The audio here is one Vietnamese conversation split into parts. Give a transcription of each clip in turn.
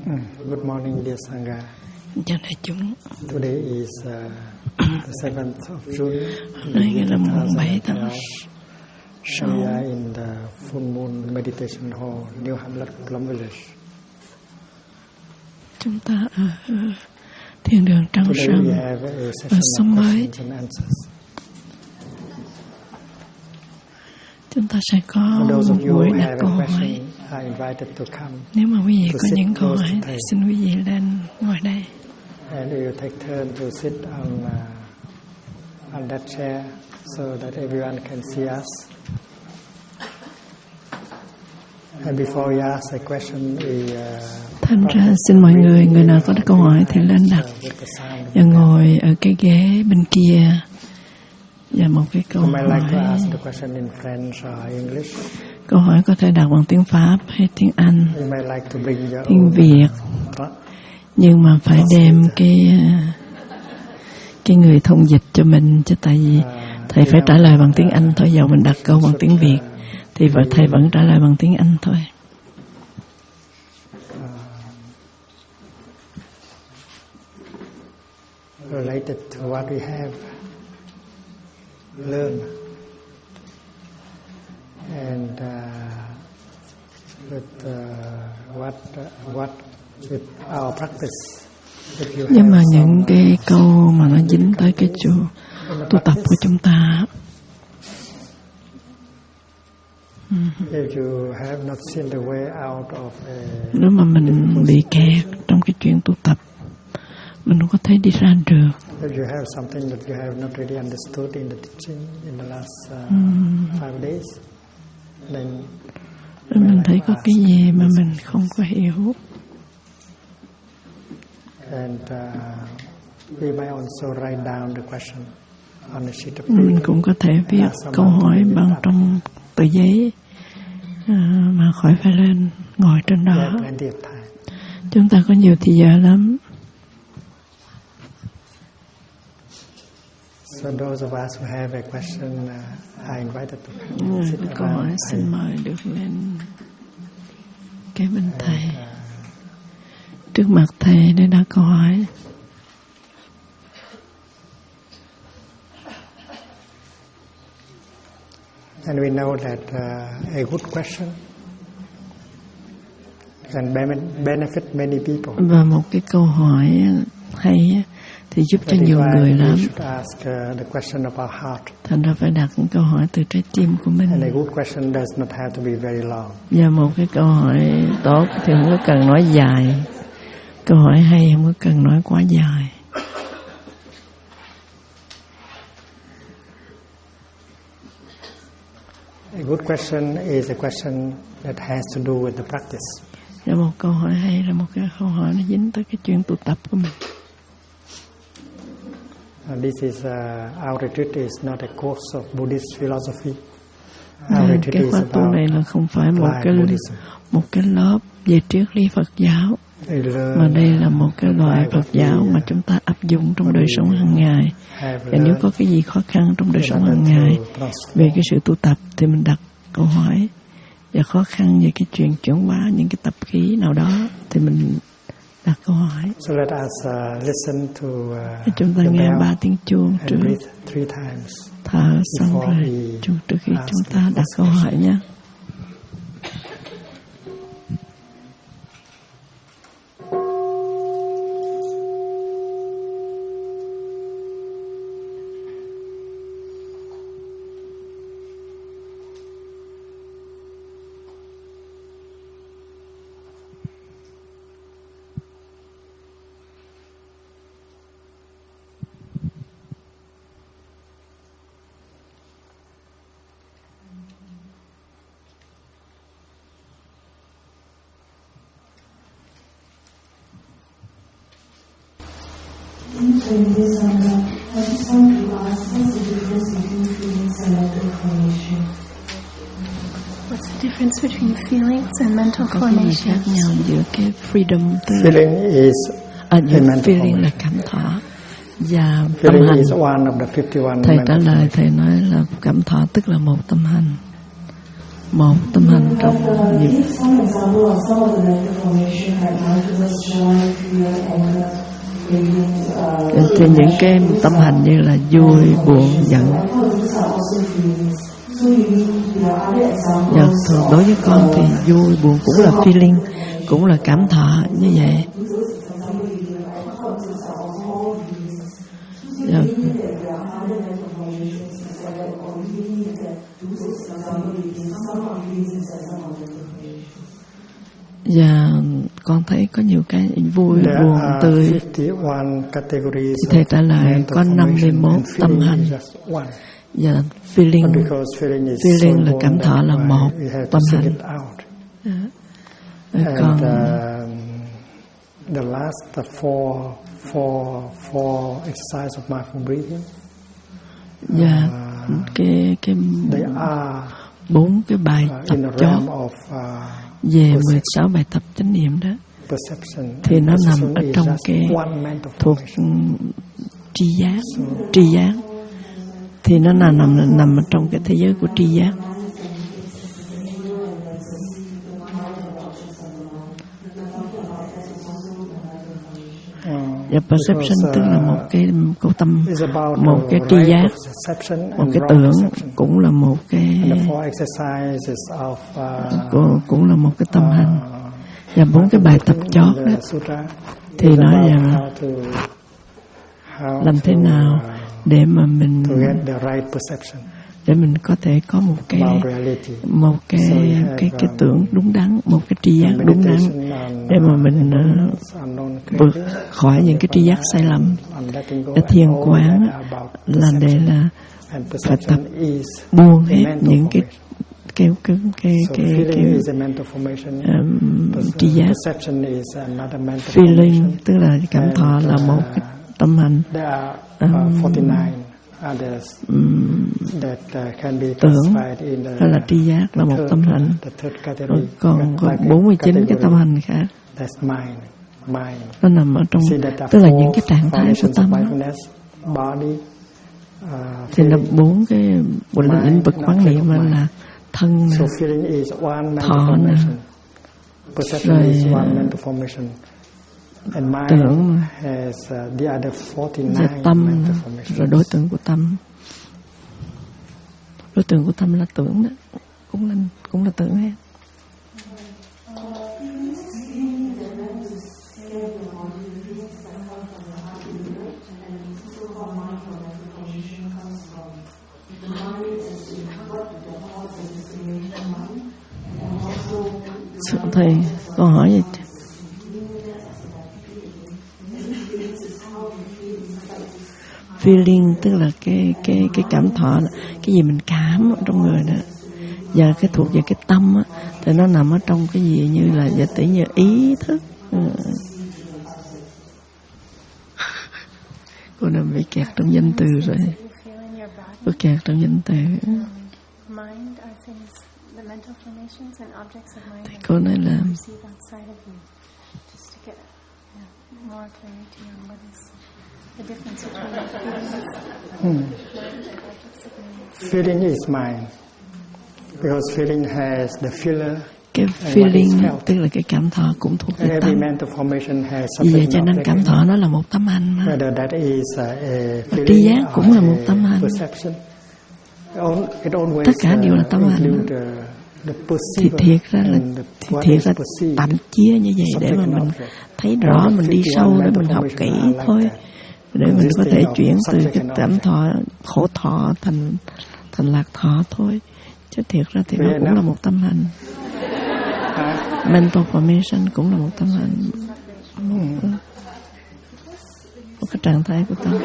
Good morning, dear Sangha. Chào đại chúng. Today is the 7th of June. Hôm nay là mùng 7 tháng 6. We are in the full moon meditation hall, New Hamlet, Plum Village. Chúng ta ở thiên đường Trăng Sơn ở xóm mới. Chúng ta sẽ có một buổi đặt câu hỏi. Nếu mà quý vị có những câu hỏi thì xin quý vị lên ngồi đây. And we will take turn to sit on that chair so that everyone can see us. And before we ask a question, Thành ra xin mọi người nào có câu hỏi thì lên đặt và ngồi ở cái ghế bên kia. Và một cái câu hỏi. Câu hỏi có thể đặt bằng tiếng Pháp hay tiếng Anh, tiếng Việt. Nhưng mà phải đem cái người thông dịch cho mình, chứ tại vì thầy phải trả lời bằng tiếng Anh thôi, dầu mình đặt câu bằng tiếng Việt thì thầy vẫn trả lời bằng tiếng Anh thôi. Related to what we have learned and with with our practice. Nhưng mà những cái câu mà nó dính tới cái tu tập của chúng ta. Nếu mà mình bị kẹt trong cái chuyện tu tập, mình không có thể đi ra được. Nếu mình thấy có cái gì mà mình không có hiểu, mình cũng có thể viết câu hỏi bằng trong tờ giấy mà khỏi phải lên ngồi trên đó. Chúng ta có nhiều thời giờ lắm. So those of us who have a question, I invited to come. Câu hỏi xin mời được lên kế bên thầy, trước mặt thầy để đặt câu hỏi. And we know that a good question can benefit many people. Và một cái câu hỏi hay thì giúp cho nhiều người lắm. Thành ra phải đặt những câu hỏi từ trái tim của mình. Và một cái câu hỏi tốt thì không có cần nói dài. Câu hỏi hay không có cần nói quá dài. A good question is a question that has to do with the practice. Và một câu hỏi hay là một cái câu hỏi nó dính tới cái chuyện tu tập của mình. This is our retreat is not a course of Buddhist philosophy. Cái khóa tu này là không phải một cái lớp về triết lý Phật giáo, mà đây là một cái loại Phật giáo mà chúng ta áp dụng trong đời sống hàng ngày. Và nếu có cái gì khó khăn trong đời sống hàng ngày về cái sự tu tập thì mình đặt câu hỏi. Và khó khăn về cái chuyện chuyển hóa những cái tập khí nào đó thì mình đặt câu hỏi. So let us listen to chúng ta nghe 3 tiếng chuông trước, thở xong rồi trước khi chúng ta đặt câu hỏi nhé. I just want to ask, what's the difference between feelings and mental formation? What's the difference between feelings and mental formation? Khác nhau giữa cái freedom feeling is feeling là cảm thọ và tâm hành. Thầy trả lời, thầy nói là cảm thọ tức là một tâm hành. một tâm hành trong nhiều. Thì những cái tâm hành như là vui, buồn, giận. Và thường đối với con thì vui, buồn cũng là feeling, cũng là cảm thọ như vậy. Và con thấy có nhiều cái vui, buồn, tươi. Thầy trả lời có 51 tâm hành. Và feeling là cảm thọ là một tâm hành. Còn the last four exercise of mindful breathing. Và cái 4 cái bài tập chót về 16 bài tập chánh niệm đó thì nó nằm ở trong cái thuộc tri giác thì nó nằm ở trong cái thế giới của tri giác. Và perception tức là một cái tâm, một cái tri giác, một cái tưởng, cũng là một cái cũng là một cái tâm hành. Và 4 cái bài tập chót đó thì nói rằng làm thế nào để mà mình có thể có một cái tưởng đúng đắn, một cái tri giác đúng đắn để mà mình vượt khỏi những cái tri giác sai lầm. Cái thiền quán là để là phải tập buông hết những cái tri giác. Feeling tức là cảm thọ là một cái tâm hành. Tưởng hay là tri giác là một tâm hành. Còn 49 cái tâm hành khác nó nằm ở trong, tức là những cái trạng thái của tâm đó. Thì là 4 cái lĩnh vực quán niệm là thân nè, thọ nè, rồi tưởng và tâm, rồi đối tượng của tâm. Đối tượng của tâm là tưởng đó, cũng là tưởng hết. Thầy câu hỏi gì? Feeling tức là cái cảm thọ, cái gì mình cảm ở trong người đó. Và cái thuộc về cái tâm á, thì nó nằm ở trong cái gì như là giả tỷ như ý thức. Cô đã bị kẹt trong danh từ rồi. Cô kẹt trong danh từ. Thì cô nói là feeling is mind because feeling has the feeler. Cái feeling tức là cái cảm thọ cũng thuộc về tâm. Vì vậy cho nên cảm thọ nó là một tâm hành mà. Tri giác cũng là một tâm hành. Tất cả đều là tâm hành. Thì thiệt ra tạm chia như vậy để mà mình thấy rõ, mình đi sâu để mình học kỹ thôi, để mình có thể chuyển từ cái cảm thọ khổ thọ thành lạc thọ thôi. Chứ thiệt ra thì nó cũng là một tâm hành. Mental formation cũng là một tâm hành, một cái trạng thái của tâm.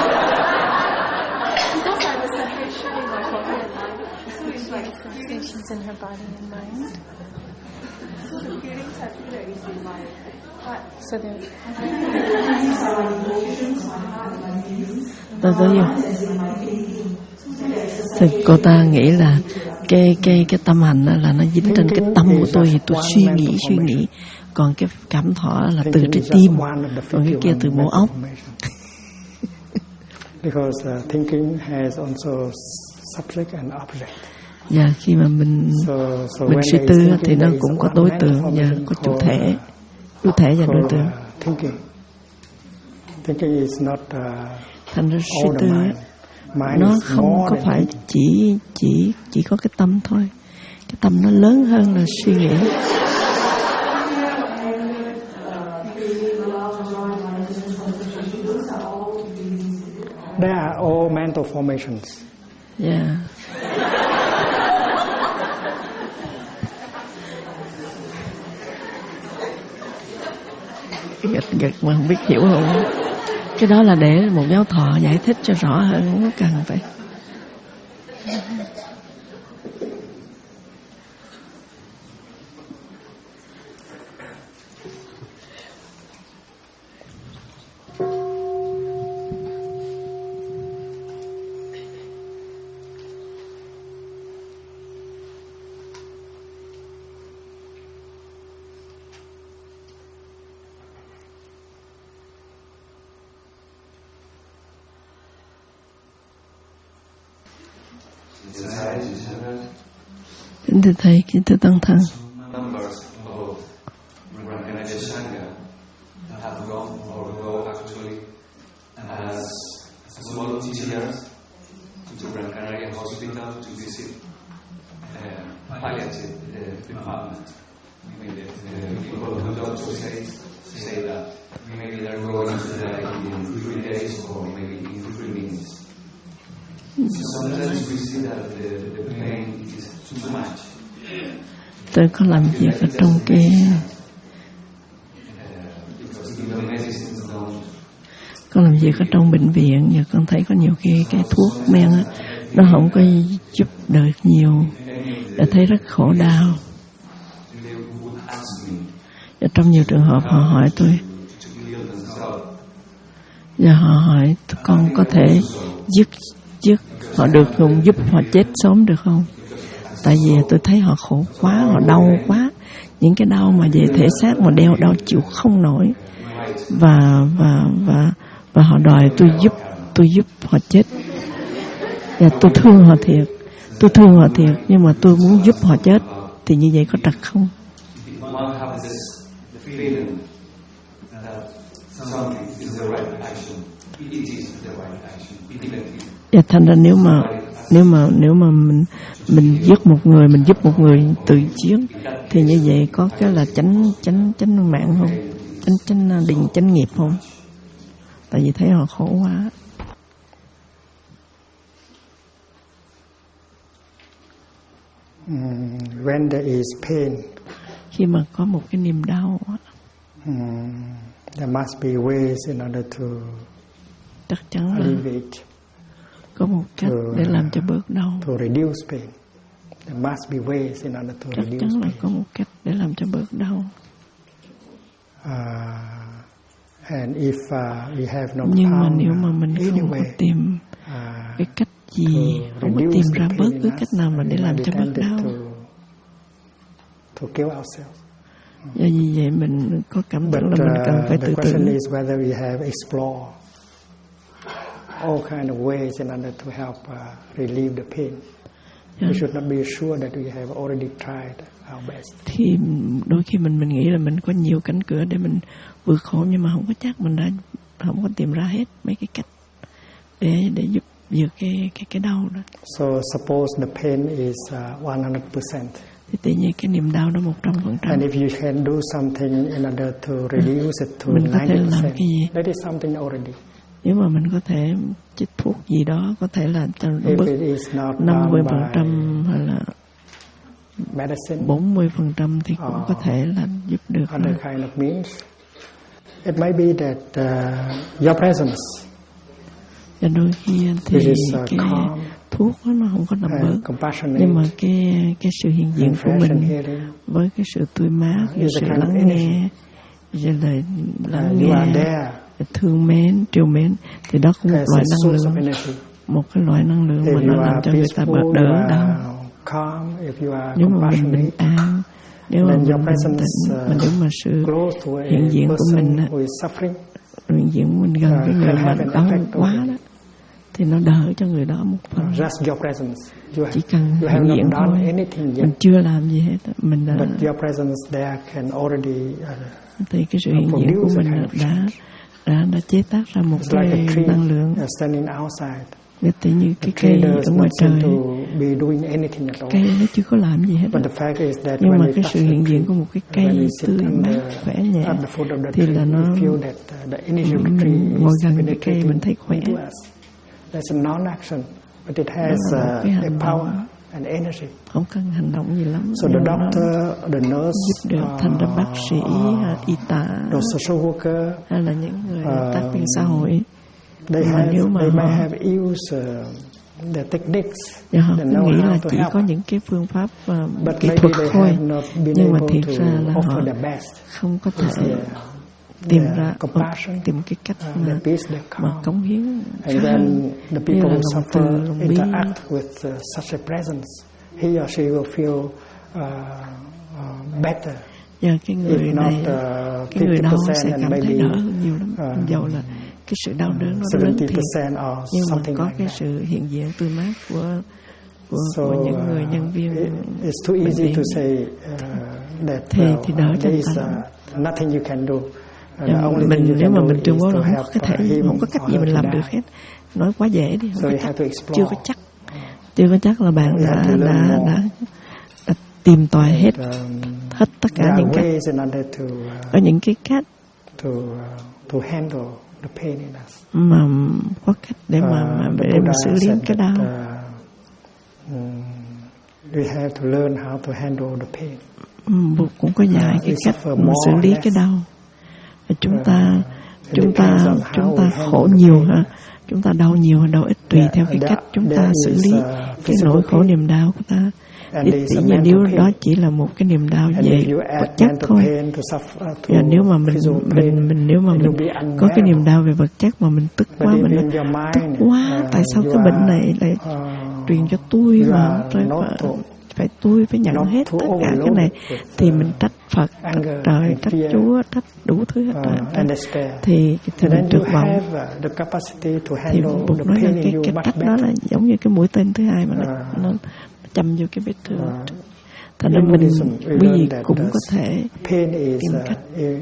In her body and mind. So thì cô ta nghĩ là cái tâm hành là nó dính trên cái tâm của tôi, thì tôi suy nghĩ, còn cái cảm thọ là từ trái tim, còn cái kia từ bộ óc. Because thinking has also subject and object. Và khi mà mình suy tư thì nó cũng có đối tượng và có chủ thể và đối tượng. Thành ra suy tư nó không có phải chỉ có cái tâm thôi. Cái tâm nó lớn hơn là suy nghĩ. They are all mental formations. Yeah. Gật mà không biết hiểu không? Cái đó là để một giáo thọ giải thích cho rõ hơn, không có cần phải. Kính thưa Thầy, kính thưa Tăng Thân. Tôi có làm việc ở trong con làm việc ở trong bệnh viện và con thấy có nhiều cái thuốc men á, nó không có giúp được nhiều, và thấy rất khổ đau. Và trong nhiều trường hợp họ hỏi tôi, và họ hỏi con có thể dứt họ được không, giúp họ chết sớm được không? Tại vì tôi thấy họ khổ quá, họ đau quá, những cái đau mà về thể xác mà đau chịu không nổi, và họ đòi tôi giúp họ chết. Và tôi thương họ thiệt, nhưng mà tôi muốn giúp họ chết, thì như vậy có trật không? Và thành ra nếu mà mình giết một người, mình giúp một người tự chiến, thì như vậy có cái là chánh mạng không? Chánh nghiệp không? Tại vì thấy họ khổ quá. When there is pain, khi mà có một cái niềm đau, there must be ways in order to chắc chắn là alleviate, có một cách để làm cho bớt đau. To reduce pain. There must be ways in order to chắc reduce chắn là pain. có một cách để làm cho bớt đau. And if we have not nhưng mà found nếu mà mình không có tìm cái cách gì, không có tìm ra bớt cái cách nào mà để làm cho bớt đau, to kill ourselves. Do vì vậy mình có cảm tưởng là mình cần phải tự tử. The question is whether we have explored all kind of ways in order to help relieve the pain. We should not be sure that we have already tried our best. Thì đôi khi mình nghĩ là mình có nhiều cánh cửa để mình vượt khổ, nhưng mà không có chắc mình đã không có tìm ra hết mấy cái cách để giúp vượt cái đau đó. So suppose the pain is 100%. Thì tự nhiên cái niềm đau đó 100%. And if you can do something in order to reduce it to 90%, mình có thể làm cái gì? That is something already. Nếu mà mình có thể chích thuốc gì đó, có thể là cho nó bớt 50% hay là 40% thì cũng có thể là giúp được. Other kind of means. It may be that your presence, và đôi khi thì cái thuốc đó nó không có làm bớt, nhưng mà cái sự hiện diện của mình với cái sự tươi mát, cái sự lắng nghe, rồi lời lắng nghe, thương mến, trìu mến, thì đó cũng một loại năng lượng, một cái loại năng lượng mà nó làm cho người ta bớt đỡ đau. Nếu mà mình bình an, nếu mà mình bình tĩnh, mà nếu mà sự hiện diện của mình, hiện diện của mình gần cái người mà đau quá đó, thì nó đỡ cho người đó một phần. Just your presence. Chỉ cần hiện diện thôi. Mình chưa làm gì hết. Mình đã. But your presence there can already. Thì cái sự hiện diện của mình đã chế tác ra một cái năng lượng. Để tự như cái cây ở ngoài trời, cây nó chưa có làm gì hết. Nhưng mà cái sự hiện diện của một cái cây tươi mát, khỏe nhẹ, thì là nó mình ngồi gần cái cây mình thấy khỏe. Đó là một cái hành động, không cần hành động gì lắm. So the doctor, the nurse, giúp được thành ra bác sĩ, y tá, hay là những người tác viên xã hội. They may have used the techniques. Họ cứ nghĩ là chỉ có những cái phương pháp kỹ thuật thôi, nhưng mà thiệt ra là họ không có thể tìm ra tìm cái cách mà cống hiến khá hơn. Như là lòng từ, lòng bi. He or she will feel better. Giờ cái người này, cái người đau sẽ cảm thấy đỡ hơn nhiều lắm. Dầu là cái sự đau đớn nó lớn thiệt, nhưng mà có cái sự hiện diện tươi mát của những người nhân viên bệnh viện thì đỡ cho ta. Mình nếu mà mình tuyên bố là không có cách gì mình làm được hết, nói quá dễ đi, chưa có chắc là bạn đã tìm tòi hết tất cả những cách. Có những cái cách mà có cách để mà xử lý cái đau. Bụt cũng có dạy cái cách xử lý cái đau. Chúng ta khổ nhiều ha, chúng ta đau nhiều hay đau ít tùy theo cái cách chúng ta xử lý cái nỗi khổ niềm đau của ta. Thì nếu đó chỉ là một cái niềm đau về vật chất thôi, và nếu mà mình có cái niềm đau về vật chất mà mình tức quá, mình tức quá, tại sao cái bệnh này lại truyền cho tôi mà tôi phải nhận hết tất cả cái này, thì mình trách Phật, trách trời, trách Chúa, trách đủ thứ hết rồi. Thì mình tuyệt vọng. Thì Bụt nói là cái trách đó là giống như cái mũi tên thứ hai mà nó châm vô cái vết thương. Thành ra mình quý vị cũng có thể tìm cách.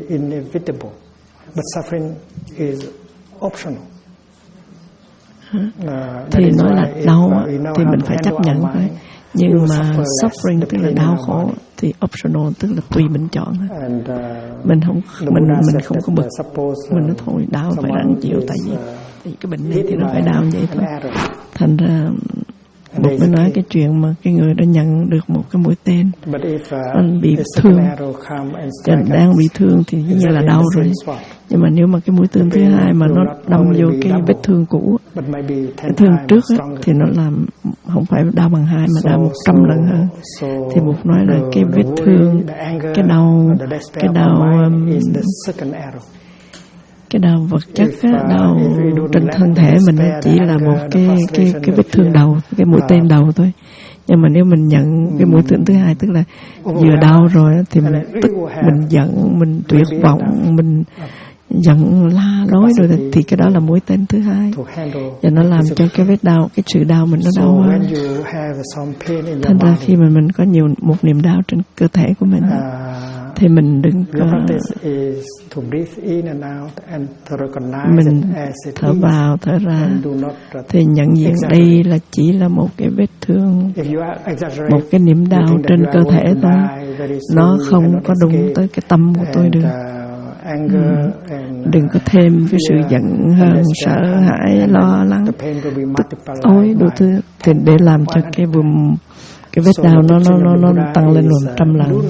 Thì nói là đau thì mình phải chấp nhận thôi. Nhưng mà suffering tức là đau khổ thì optional, tức là tùy mình chọn. Mình không có bực, mình nói thôi đau phải ráng chịu, tại vì cái bệnh này thì nó phải đau vậy thôi. Thành ra Bụt mới nói cái chuyện mà cái người đã nhận được một cái mũi tên, anh bị thương, đang bị thương thì như là đau rồi. Nhưng mà nếu mà cái mũi tên thứ hai mà nó đâm vô cái vết thương cũ, cái thương trước á, thì nó làm không phải đau bằng 2 mà đau 100 lần hơn. Thì Bụt nói là cái vết thương, cái đau vật chất á, đau trên thân thể mình chỉ là một cái vết thương đầu, cái mũi tên đầu thôi. Nhưng mà nếu mình nhận cái mũi tên thứ hai, tức là vừa đau rồi thì mình tức, mình giận, mình tuyệt vọng, mình giận la lối rồi, thì cái đó là mũi tên thứ hai, và nó làm cho cái vết đau, cái sự đau mình nó đau hơn. Thành ra khi mà mình có một niềm đau trên cơ thể của mình, thì mình đừng có, mình thở vào thở ra, thì nhận diện đây là chỉ là một cái vết thương, một cái niềm đau trên cơ thể thôi, nó không có đụng tới cái tâm của tôi được. Đừng có thêm cái sự giận hờn, sợ hãi, lo lắng, tức tối đủ thứ, thì để làm cho cái vết đau nó tăng lên 100 lần.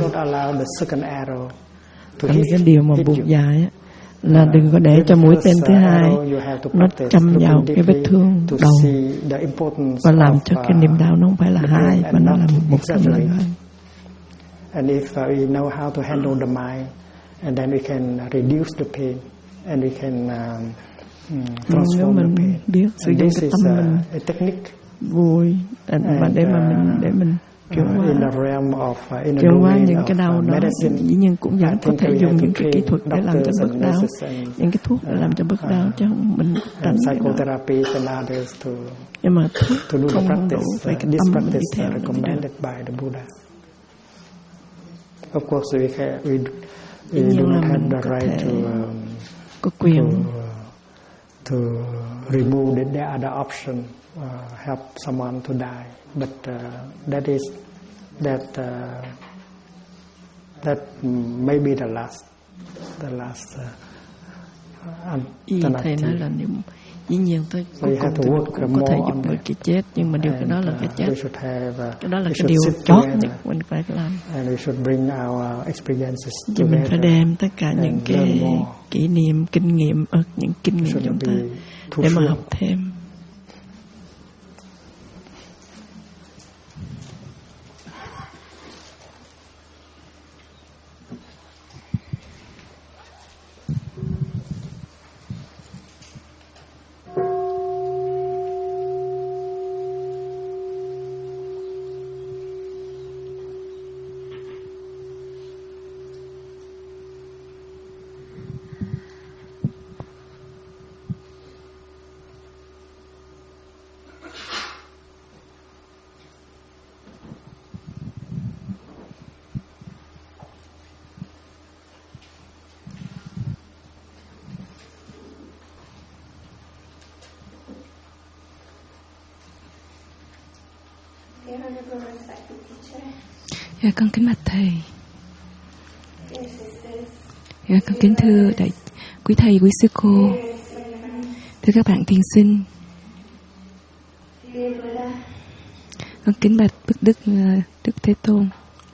Thành cái điều mà Bụt dạy là đừng có để cho mũi tên thứ hai nó châm vào cái vết thương đầu, và làm cho cái niềm đau nó không phải là 2 mà nó là 100 lần hơn. And then we can reduce the pain, and we can nếu mình biết sử dụng cái tâm mình vui, và để mình chuyển qua những cái đau đó. Dĩ nhiên cũng vẫn có thể dùng những cái kỹ thuật để làm cho bớt đau, những cái thuốc để làm cho bớt đau, chứ không mình tránh cái đó. Nhưng mà thuốc không đủ, phải cái tâm mình đi theo. Of course, we do not have the right có quyền to remove the other option, help someone to die, but that may be the last thầy nói là nếu dĩ nhiên tôi cũng có thể giúp người cái chết, nhưng mà điều cái đó là cái chết, cái đó là cái điều chót nhất mình phải làm. Thì mình phải đem tất cả những cái kỷ niệm, kinh nghiệm, những kinh nghiệm chúng ta để mà học thêm. Dạ, con kính bạch thầy. Dạ, con kính thưa quý thầy, quý sư cô, thưa các bạn thiền sinh. Con kính bạch Đức Thế Tôn.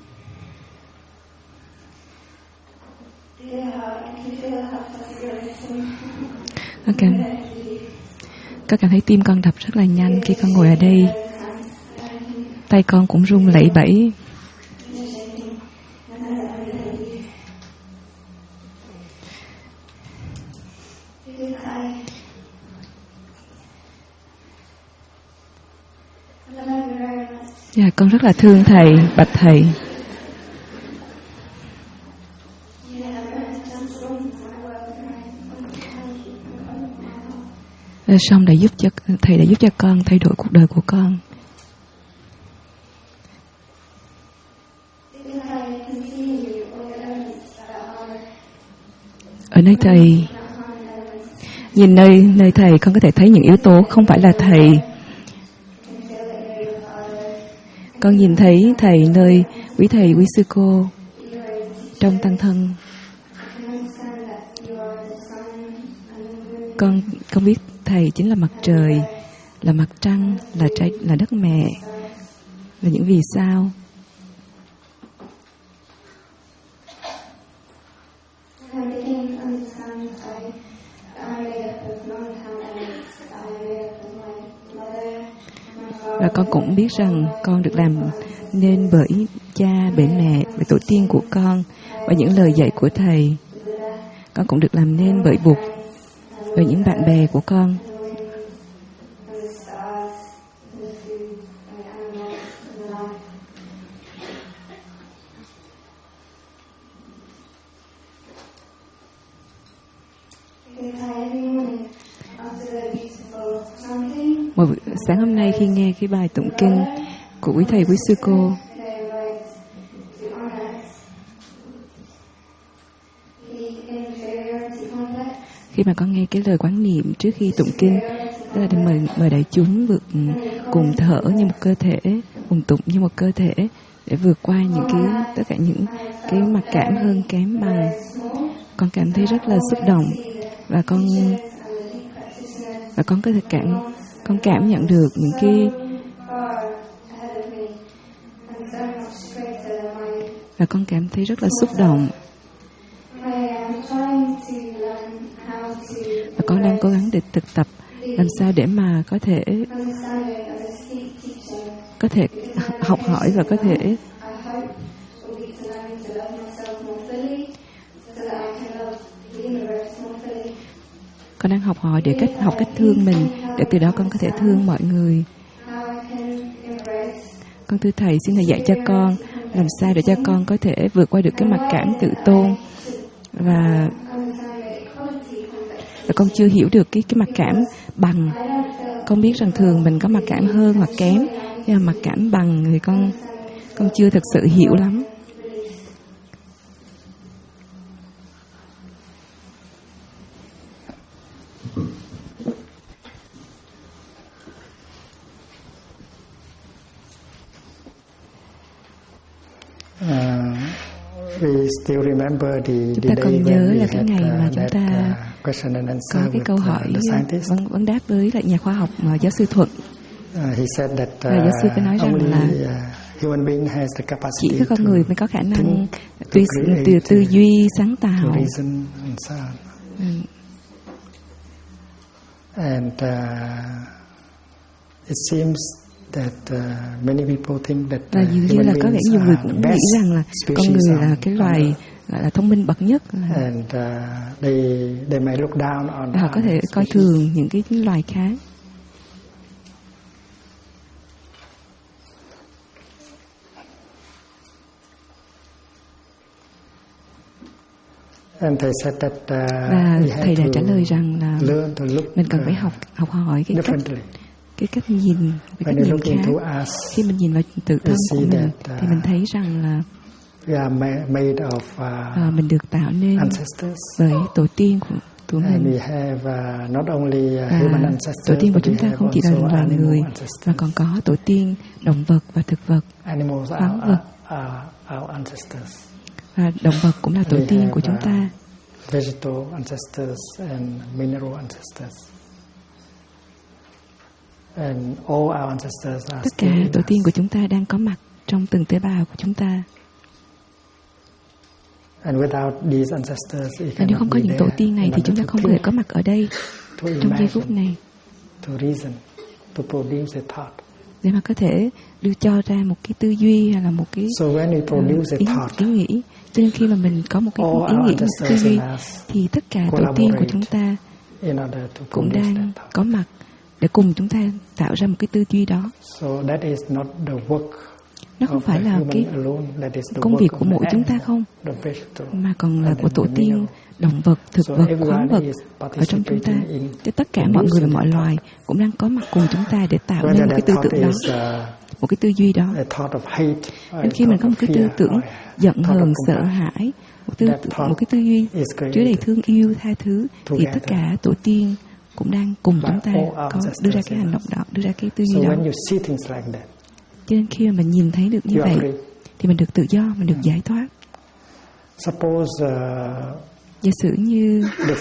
Con cảm thấy tim con đập rất là nhanh khi con ngồi ở đây. Tay con cũng run lẩy bẩy. Dạ, con rất là thương thầy, bạch thầy. Xong thầy đã giúp cho con thay đổi cuộc đời của con. Ở nơi thầy, nhìn nơi thầy, con có thể thấy những yếu tố không phải là thầy. Con nhìn thấy thầy nơi quý thầy, quý sư cô trong tăng thân. Con biết thầy chính là mặt trời, là mặt trăng, là đất mẹ, là những vì sao. Và con cũng biết rằng con được làm nên bởi cha, bởi mẹ, bởi tổ tiên của con, bởi những lời dạy của thầy. Con cũng được làm nên bởi Bụt, bởi những bạn bè của con. Một sáng hôm nay khi nghe cái bài tụng kinh của quý thầy, quý sư cô, khi mà con nghe cái lời quán niệm trước khi tụng kinh, đó là để mời đại chúng cùng thở như một cơ thể, cùng tụng như một cơ thể, để vượt qua tất cả những cái mặc cảm hơn kém bằng. Con cảm thấy rất là xúc động, và con có thể cảm nhận được những cái, và con cảm thấy rất là xúc động. Và con đang cố gắng để thực tập làm sao để mà có thể học hỏi và có thể con đang học hỏi để cách thương mình, để từ đó con có thể thương mọi người. Con thưa Thầy, xin Thầy dạy cho con làm sao để cho con có thể vượt qua được cái mặc cảm tự tôn, và con chưa hiểu được cái mặc cảm bằng. Con biết rằng thường mình có mặc cảm hơn hoặc kém, nhưng mà mặc cảm bằng thì con chưa thực sự hiểu lắm. We still remember chúng ta còn nhớ là cái ngày mà chúng ta có cái câu hỏi vấn đáp với lại nhà khoa học giáo sư Thuận. Và giáo sư có nói rằng là chỉ có con người mới có khả năng tư duy sáng tạo. And it seems that many people think that và dường như là có vẻ nhiều người cũng nghĩ rằng là con người là cái loài là thông minh bậc nhất, and they may look down on họ có thể coi thường những cái loài khác. And they said that, và thầy đã trả lời rằng là mình cần phải học hỏi cái cách nhìn khác. Khi mình nhìn vào tự thân của mình thì mình thấy rằng là mình được tạo nên bởi tổ tiên của mình. Tổ tiên của chúng ta không chỉ là loài người mà còn có tổ tiên động vật và thực vật, khoáng vật. Và động vật cũng là tổ tiên của chúng ta. Vegetal ancestors and mineral ancestors. And all our ancestors are tất cả tổ tiên của chúng ta đang có mặt trong từng tế bào của chúng ta. And without these ancestors, và nếu không có những tổ tiên này thì chúng ta không thể có mặt ở đây trong giây phút này. To reason, to produce a thought. Để mà có thể đưa cho ra một cái tư duy hay là một cái ý nghĩ. Cho nên khi mà mình có một cái ý nghĩ, một tư duy, thì tất cả tổ tiên của chúng ta cũng đang có mặt để cùng chúng ta tạo ra một cái tư duy đó. Nó không phải là cái công việc của mỗi chúng ta không, mà còn là của tổ tiên, động vật, thực vật, khoáng vật ở trong chúng ta. Thì tất cả mọi người và mọi loài cũng đang có mặt cùng chúng ta để tạo nên một cái tư tưởng đó, một cái tư duy đó. Nên khi mình có một cái tư tưởng giận hờn, sợ hãi, một cái tư duy chứa đầy thương yêu, tha thứ, thì tất cả tổ tiên cũng đang cùng chúng ta có đưa ra cái hành động đó, đưa ra cái tư duy đó. Cho nên khi mà mình nhìn thấy được như vậy thì mình được tự do, mình được giải thoát. Giả sử như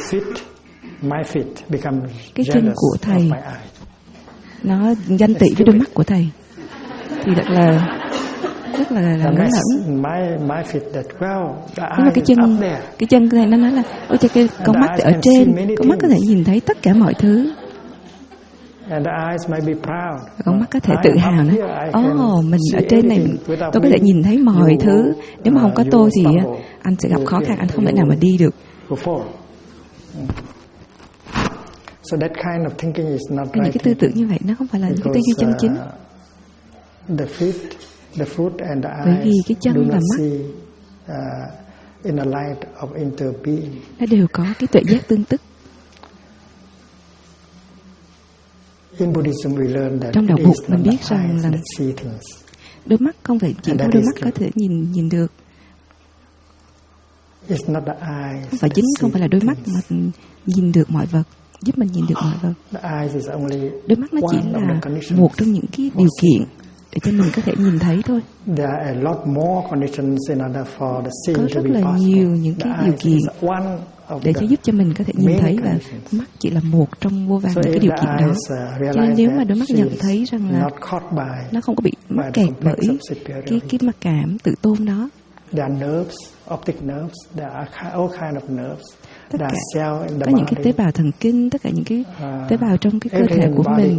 cái chân của thầy nó ganh tị với đôi mắt của thầy thì rất là ngớ ngẩn. Nhưng mà cái chân của thầy nó nói là ôi trời, cái con mắt ở trên, con mắt có thể nhìn thấy tất cả mọi thứ. Con mắt có thể tự hào nói, mình ở trên này tôi có thể nhìn thấy mọi thứ. Nếu mà không có tôi thì anh sẽ gặp khó khăn, anh không thể nào mà đi được. Những cái tư tưởng như vậy nó không phải là những cái tư duy chân chính. Bởi vì cái chân và mắt nó đều có cái tuệ giác tương tức. Trong đạo Bụt mình biết rằng là đôi mắt không phải chỉ có đôi mắt có thể nhìn được. Không phải là đôi mắt mà nhìn được mọi vật, giúp mình nhìn được mọi vật. Đôi mắt nó chỉ là một trong những cái điều kiện để cho mình có thể nhìn thấy thôi. Có rất là nhiều những cái điều kiện để cho giúp cho mình có thể nhìn thấy, và mắt chỉ là một trong vô vàn những cái điều kiện đó. Cho nên nếu mà đôi mắt nhận thấy rằng là nó không có bị mắc kẹt bởi cái mặc cảm tự tôn đó. Tất cả có những cái tế bào thần kinh, tất cả những cái tế bào trong cái cơ thể của mình,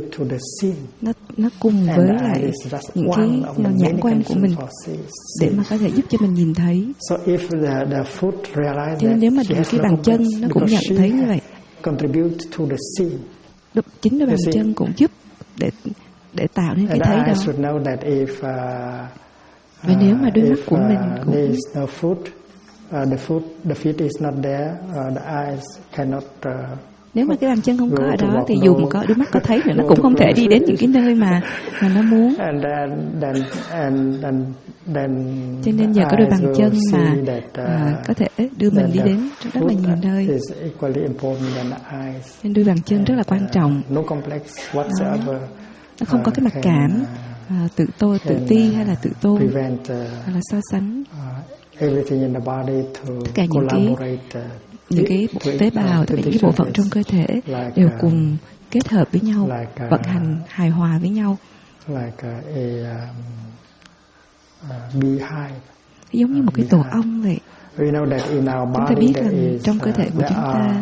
nó cùng với lại những cái nhãn quan của mình để mà có thể giúp cho mình nhìn thấy. Cho nên nếu mà cái bàn chân nó cũng nhận thấy như vậy, chính đôi bàn chân cũng giúp để để tạo nên cái thấy đó. Và nếu mà đôi mắt của mình cũng the feet is not there, the eyes cannot. Nếu mà cái bàn chân không có ở đó thì dù mà có đôi mắt có thấy nữa nó cũng không thể đi đến những cái nơi mà nó muốn. Cho nên nhờ có đôi bàn chân mà có thể đưa mình đi đến rất là nhiều nơi. Nên đôi bàn chân rất là quan trọng. Nó không có cái mặc cảm, tự tôi, tự ti hay là tự tôn hay là so sánh. Tất cả những cái tế bào, tất cả những cái bộ phận trong cơ thể đều cùng kết hợp với nhau, vận hành hài hòa với nhau. Giống như một cái tổ ong vậy. Chúng ta biết rằng trong cơ thể của chúng ta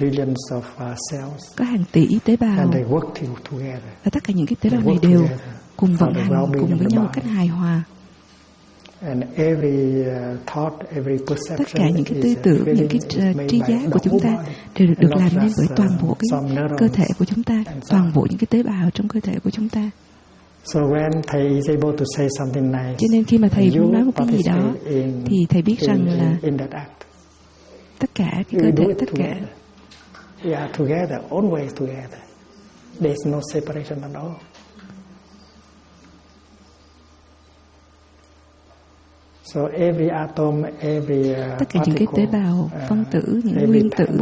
có hàng tỷ tế bào, và tất cả những cái tế bào này đều cùng vận hành cùng với nhau một cách hài hòa. Tất cả những cái tư tưởng, những cái tri giác của chúng ta đều được làm nên bởi toàn bộ cái cơ thể của chúng ta, toàn bộ những cái tế bào trong cơ thể của chúng ta. Cho nên khi mà thầy muốn nói một cái gì đó thì thầy biết rằng là tất cả cái cơ thể, tất cả we are together, always together. There's no separation at all. So every atom, every tất cả những cái tế bào, phân tử, những nguyên tử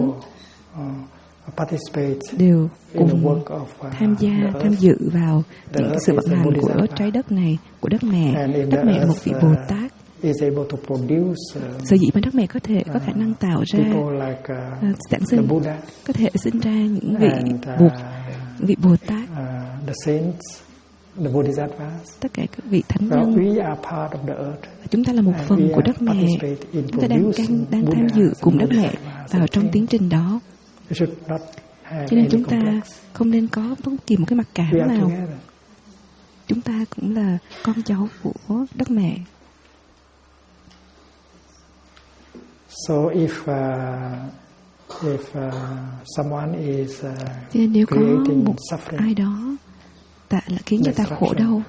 đều cùng tham dự vào những cái sự vận hành của trái đất này, của đất mẹ. Đất mẹ là một vị Bồ Tát. Sở dĩ mà đất mẹ có thể có khả năng tạo ra, sản sinh, có thể sinh ra những vị Bồ Tát, tất cả các vị thánh nhân. Chúng ta là một phần của đất mẹ. Chúng ta đang tham dự cùng đất mẹ vào trong tiến trình đó. Cho nên chúng ta không nên có bất kỳ một cái mặc cảm nào. Chúng ta cũng là con cháu của đất mẹ. So if someone is cho nên nếu có một ai đó khiến cho ta khổ đau,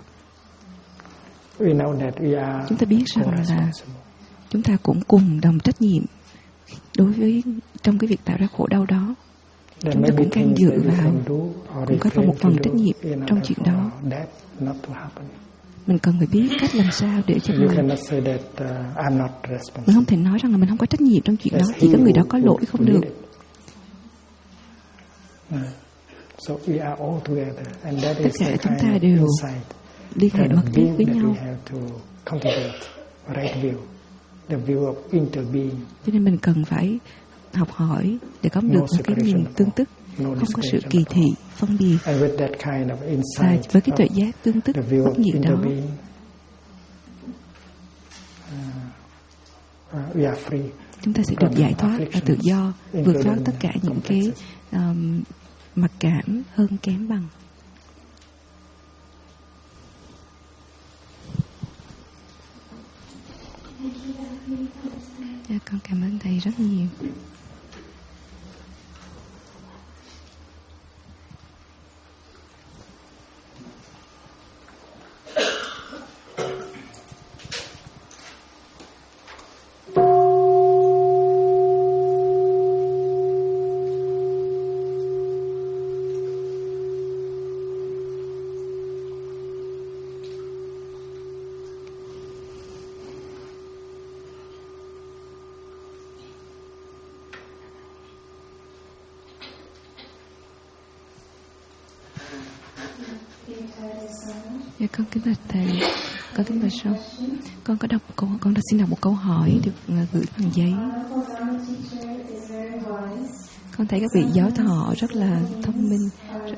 chúng ta biết rằng là chúng ta cũng cùng đồng trách nhiệm đối với trong cái việc tạo ra khổ đau đó. Chúng ta cũng can dự vào, cũng có một phần trách nhiệm trong chuyện đó. Mình cần phải biết cách làm sao để cho mình không thể nói rằng là mình không có trách nhiệm trong chuyện đó, chỉ có người đó có lỗi không được. Tất cả chúng ta đều liên hệ mật thiết với nhau. Cho nên mình cần phải học hỏi để có được một cái nhìn tương tức, không có sự kỳ thị, phân biệt. Và với cái tuệ giác tương tức bất nhiệt đó, chúng ta sẽ được giải thoát và tự do, vượt thoát tất cả những cái mặc cảm hơn kém bằng. Con cảm ơn thầy rất nhiều. Dạ, con kính bạch thầy, con kính bạch sư. Con đã xin đọc một câu hỏi được gửi bằng giấy. Con thấy các vị giáo thọ rất là thông minh.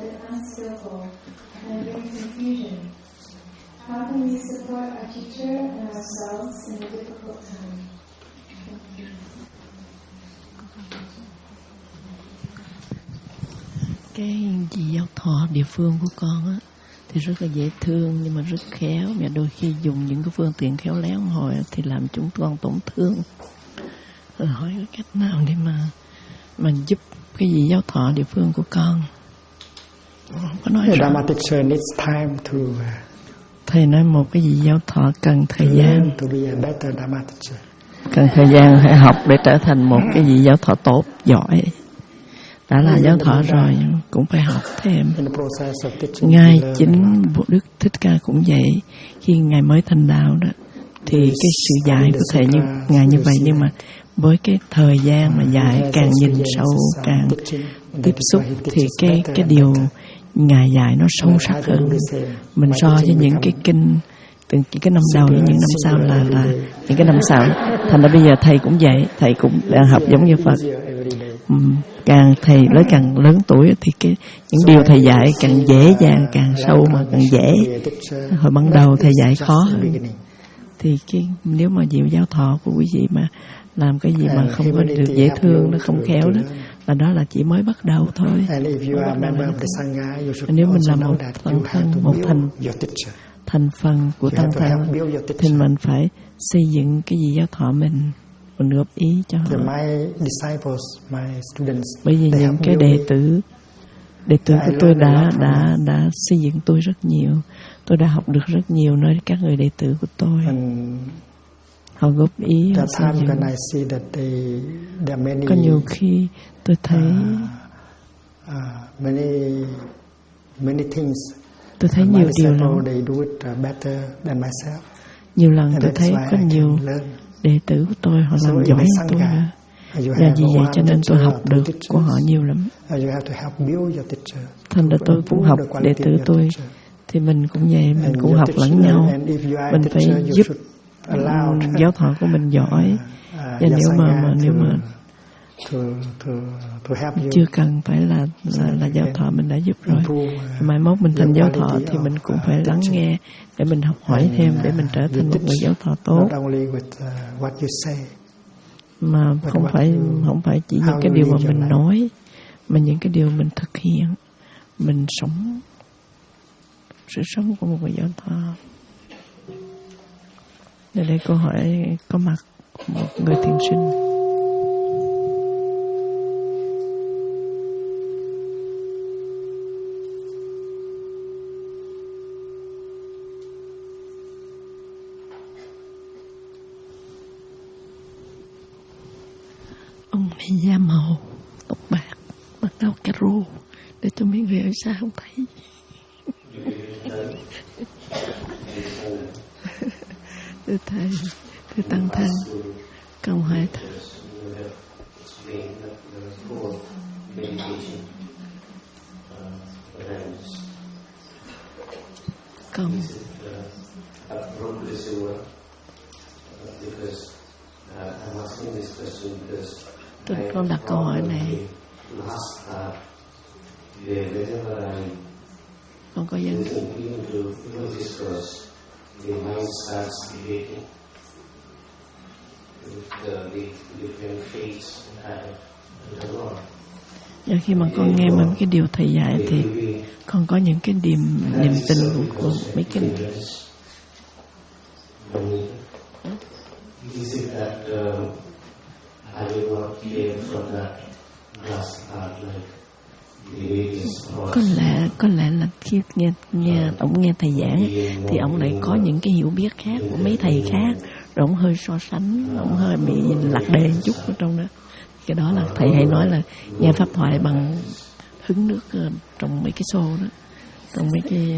Cái dì giáo thọ địa phương của con á thì rất là dễ thương, nhưng mà rất khéo, mà đôi khi dùng những cái phương tiện khéo léo hồi thì làm chúng con tổn thương. Rồi hỏi có cách nào để mà giúp cái dì giáo thọ địa phương của con. Không có nói rõ. Dharma teacher needs time to. Thầy nói một cái gì giáo thọ cần thời gian. To be a better Dharma teacher. Cần thời gian phải học để trở thành một cái vị giáo thọ tốt, giỏi. Đã là giáo thọ rồi nhưng cũng phải học thêm. Ngài chính Bồ Đức Thích Ca cũng vậy. Khi Ngài mới thành đạo đó thì cái sự dạy của Thầy như Ngài như vậy, nhưng mà với cái thời gian mà dạy càng nhìn sâu, càng tiếp xúc thì cái điều Ngài dạy nó sâu sắc hơn. Mình so với những cái kinh từng cái năm đầu với những năm sau là những cái năm sau. Thành ra bây giờ Thầy cũng vậy, Thầy cũng đang học giống như Phật. Càng Thầy càng lớn tuổi thì những điều Thầy dạy càng dễ dàng, càng sâu mà càng dễ. Hồi ban đầu Thầy dạy khó hơn. Thì nếu mà diệu giáo thọ của quý vị mà làm cái gì mà không có được dễ thương, nó không khéo đó là chỉ mới bắt đầu thôi. Nếu mình là một thành phần của tăng thân thì mình phải xây dựng cái gì giáo thọ mình góp ý cho họ. Bởi vì những cái đệ tử của tôi đã xây dựng tôi rất nhiều. Tôi đã học được rất nhiều nơi các người đệ tử của tôi. Họ góp ý, họ xây dựng. Có nhiều khi tôi thấy nhiều điều lắm. Nhiều lần tôi thấy có nhiều đệ tử của tôi họ làm giỏi hơn tôi nữa. Và vì vậy cho nên tôi học được của họ nhiều lắm. Thành ra tôi cũng học đệ tử tôi. Thì mình cũng vậy, mình cũng học lẫn nhau. Mình phải giúp giáo thọ của mình giỏi. Và nếu mà chưa cần phải là giáo thọ mình đã giúp rồi. Mai mốt mình thành giáo thọ thì mình cũng phải lắng nghe để mình học hỏi thêm, để mình trở thành một người giáo thọ tốt. Mà không phải chỉ những cái điều mà mình nói, mà những cái điều mình thực hiện, mình sống sự sống của một người giáo thọ. Đây câu hỏi có mặt của một người thiền sinh. Ông này da màu, tóc bạc, mặc áo caro, để cho mấy người ở xa không thấy. Thưa Thầy, thưa Tăng Thân, câu hỏi Thầy. Con con đặt câu hỏi này. Con có dân và khi mà con nghe mấy cái điều Thầy dạy thì con có những cái niềm tin của mấy cái có lẽ là khi nghe ông nghe Thầy giảng thì ông lại có những cái hiểu biết khác của mấy thầy khác, rồi ông hơi so sánh, ông hơi bị lạc đề một chút ở trong đó. Cái đó là Thầy hay nói là nghe pháp thoại bằng hứng nước trong mấy cái xô đó, trong mấy cái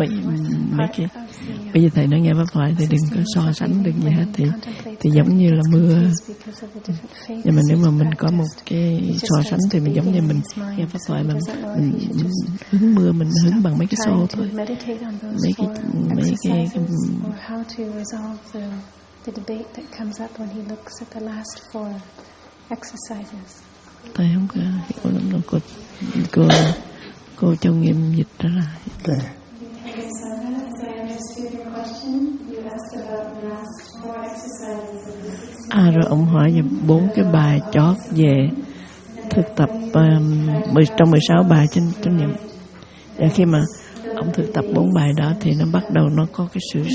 bây giờ Thầy nói nghe pháp thoại thì đừng có so sánh được gì hết, thì giống như là mưa. Nhưng mà nếu mà mình có một cái so sánh thì mình giống như mình nghe pháp thoại mình hứng mưa, mình hứng bằng mấy cái xô thôi, mấy cái Thầy không có hiểu lắm đâu. Cô Châu Nghiêm dịch ra lại. Rồi ông hỏi về 4 cái bài chót về thực tập trong 16 bài chánh niệm. Và khi mà ông thực tập 4 bài đó thì nó bắt đầu nó có cái sự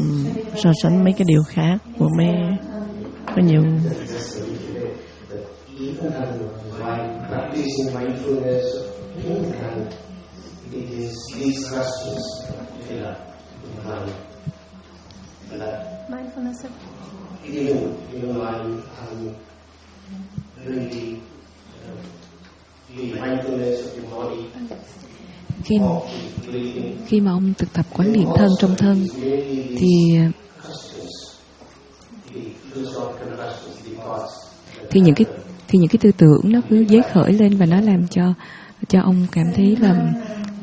so sánh mấy cái điều khác của mấy có nhiều. practicing mindfulness, and it is these questions fill up in mind. Mindfulness of even I'm really the mindfulness of your body. Khi mà ông thực tập quán niệm thân trong thân thì những cái tư tưởng nó cứ dấy khởi lên và nó làm cho ông cảm thấy là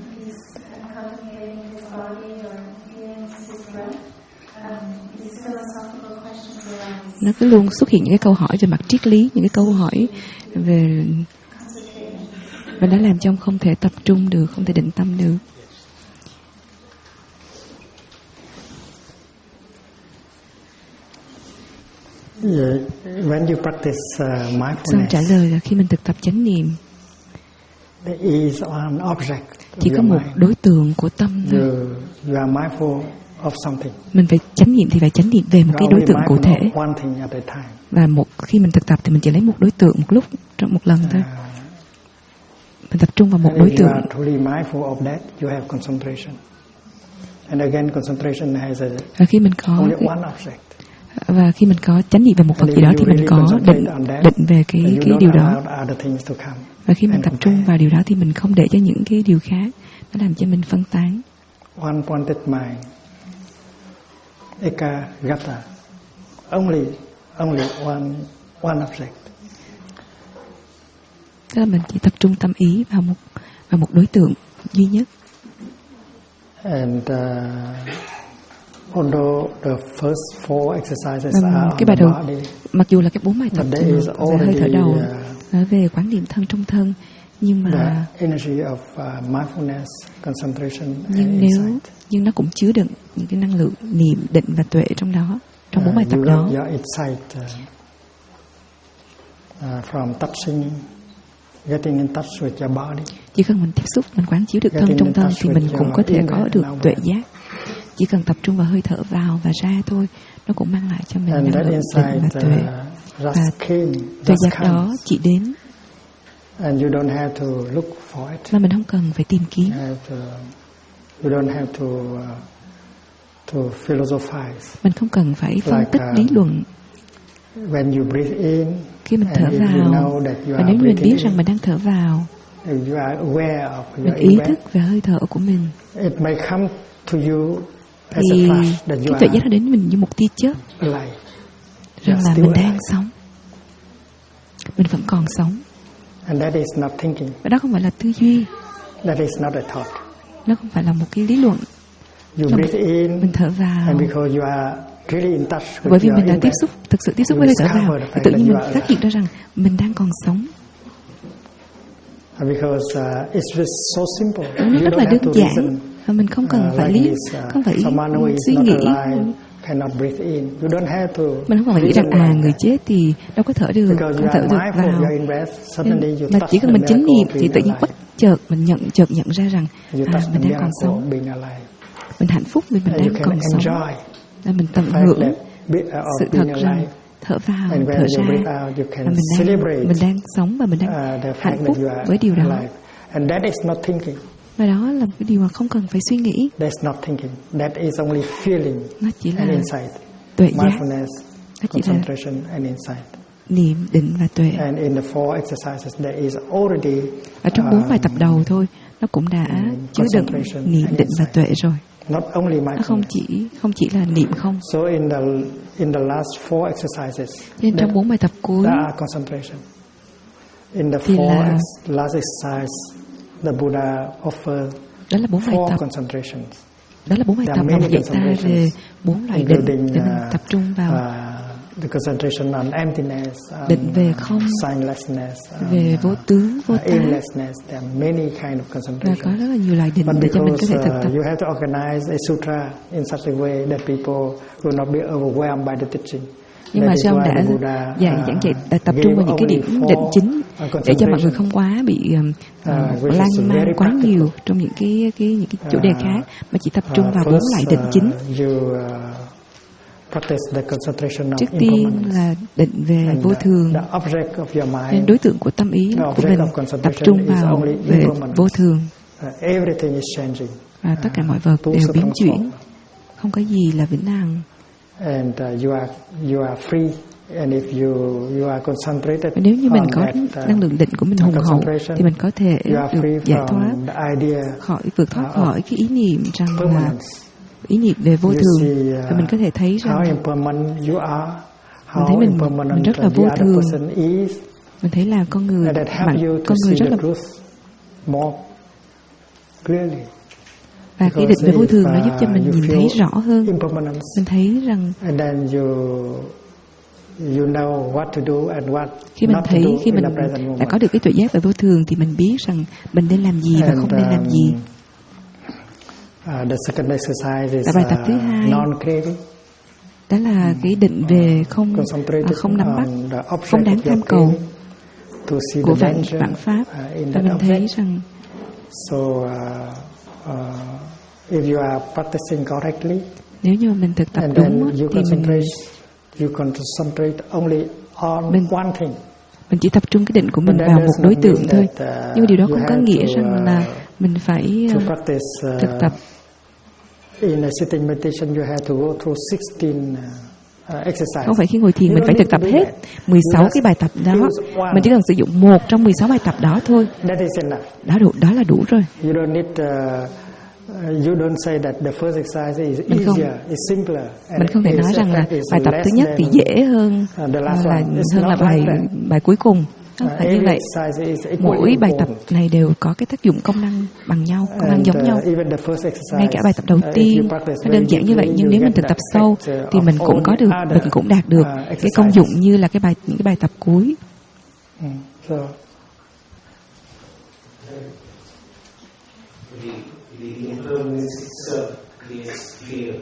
nó cứ luôn xuất hiện những cái câu hỏi về mặt triết lý, những cái câu hỏi về, và nó làm cho ông không thể tập trung được, không thể định tâm được. When you practice mindfulness, Xong trả lời là khi mình thực tập chánh niệm, there is an object. Chỉ có một đối tượng của tâm thôi. You are mindful of something. Mình phải chánh niệm thì phải chánh niệm về một cái đối tượng cụ thể. Và khi mình thực tập thì mình chỉ lấy một đối tượng một lúc, trong một lần thôi. Mình tập trung vào một đối tượng. Và khi mình có chánh niệm về một vật gì đó thì mình có định về cái điều đó. Và khi mình tập trung vào điều đó thì mình không để cho những cái điều khác nó làm cho mình phân tán. One pointed mind, ekagata, only one object. Tức là mình chỉ tập trung tâm ý vào một đối tượng duy nhất. And although the first four exercises are cái bài đầu, mặc dù là cái 4 bài tập về hơi thở đầu, nói về quán niệm thân trong thân, nhưng mà nhưng nó cũng chứa đựng những cái năng lượng niệm, định và tuệ trong đó, trong 4 bài tập đó. From touching, getting in touch with your body. Chỉ cần mình tiếp xúc, mình quán chiếu được thân trong thân thì mình cũng có thể có được tuệ giác. Chỉ cần tập trung vào hơi thở vào và ra thôi, nó cũng mang lại cho mình năng lượng định và tuệ. Và tuệ giác đó chỉ đến. And you don't have to look for it. Mà mình không cần phải tìm kiếm. You don't have to philosophize. Mình không cần phải phân tích lý luận. When you breathe in, khi mình thở vào, và nếu như mình biết rằng mình đang thở vào, mình ý thức về hơi thở của mình, thì cái tuệ giác nó đến mình như một tia chớp, rằng là mình đang sống, mình vẫn còn sống. Và đó không phải là tư duy, nó không phải là một cái lý luận. Mình thở vào, bởi vì mình đã thực sự tiếp xúc với hơi thở vào, thì tự nhiên mình phát hiện ra rằng mình đang còn sống. Nó rất là đơn giản, và mình không cần phải suy nghĩ. Mình không phải nghĩ rằng mình chết thì đâu có thở được, không thở được vào. Mà chỉ cần mình chánh niệm thì tự nhiên bất chợt mình nhận ra rằng mình đang còn sống. Mình hạnh phúc vì mình đang còn sống. Là mình tận hưởng sự thật rằng thở vào, thở ra, mình đang sống và mình đang hạnh phúc với điều đó. Và đó là cái điều mà không cần phải suy nghĩ. Nó chỉ là tuệ giác, nó chỉ là niệm, định và tuệ. Ở trong 4 bài tập đầu thôi, nó cũng đã chứa đựng niệm, định và tuệ rồi. Nó không chỉ là niệm không. In the last 4 exercises, nên trong 4 bài tập cuối thì là last exercise, the Buddha offered đó là 4 bài tập. Đó là 4 bài tập mà dạy ta về 4 loại định để mình tập trung vào. The concentration on emptiness, định về không, về vô tướng, vô tác. Và có rất là nhiều loại định để cho mình có thể thực tập. You have to organize a sutra in such a way that people will not be overwhelmed by the teaching. Nhưng mà sau đã giảng dạy tập trung vào những cái điểm định chính để cho mọi người không quá bị lan man quá nhiều trong những cái chủ đề khác, mà chỉ tập trung vào 4 loại định chính. Trước tiên là định về vô thường. Nên đối tượng của tâm ý của mình tập trung vào về vô thường. Và tất cả mọi vật đều biến chuyển, không có gì là vĩnh hằng. Nếu như mình có năng lượng định của mình hùng hậu thì mình có thể được giải thoát vượt thoát khỏi cái ý niệm rằng là ý niệm về vô thường. Và mình có thể thấy rằng mình thấy mình rất là vô thường. Mình thấy là con người rất là, và cái định về vô thường nó giúp cho mình nhìn thấy rõ hơn. Mình thấy rằng khi mình đã có được cái tuệ giác về vô thường thì mình biết rằng mình nên làm gì và không nên làm gì. Và bài tập thứ hai đó là cái định về không nắm bắt, không đáng tham cầu của vạn pháp. Và mình thấy rằng nếu như mình thực tập đúng thì mình chỉ tập trung cái định của mình vào một đối tượng thôi. Nhưng điều đó không có nghĩa rằng là mình phải thực tập. Không phải khi ngồi thiền mình phải thực tập hết 16 cái bài tập đó. Mình chỉ cần sử dụng một trong 16 bài tập đó thôi. Đó là đủ rồi. Mình không thể nói rằng là bài tập thứ nhất thì dễ hơn là bài cuối cùng. Không phải như vậy. Mỗi bài tập này đều có cái tác dụng công năng bằng nhau, công năng giống nhau. Ngay cả bài tập đầu tiên nó đơn giản như vậy, nhưng nếu mình thực tập sâu thì mình cũng đạt được cái công dụng như là những cái bài tập cuối. The impermanence itself creates fear.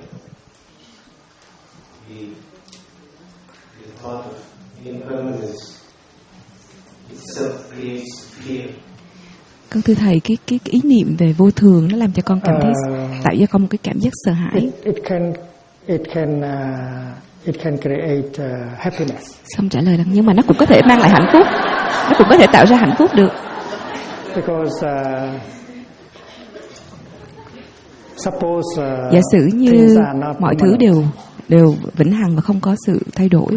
The thought of impermanence itself creates fear. Con thưa thầy, cái ý niệm về vô thường nó làm cho con cảm thấy tạo cho con một cái cảm giác sợ hãi. It can create happiness. Xong trả lời rằng nhưng mà nó cũng có thể mang lại hạnh phúc, nó cũng có thể tạo ra hạnh phúc được. Because giả sử như mọi thứ đều vĩnh hằng và không có sự thay đổi.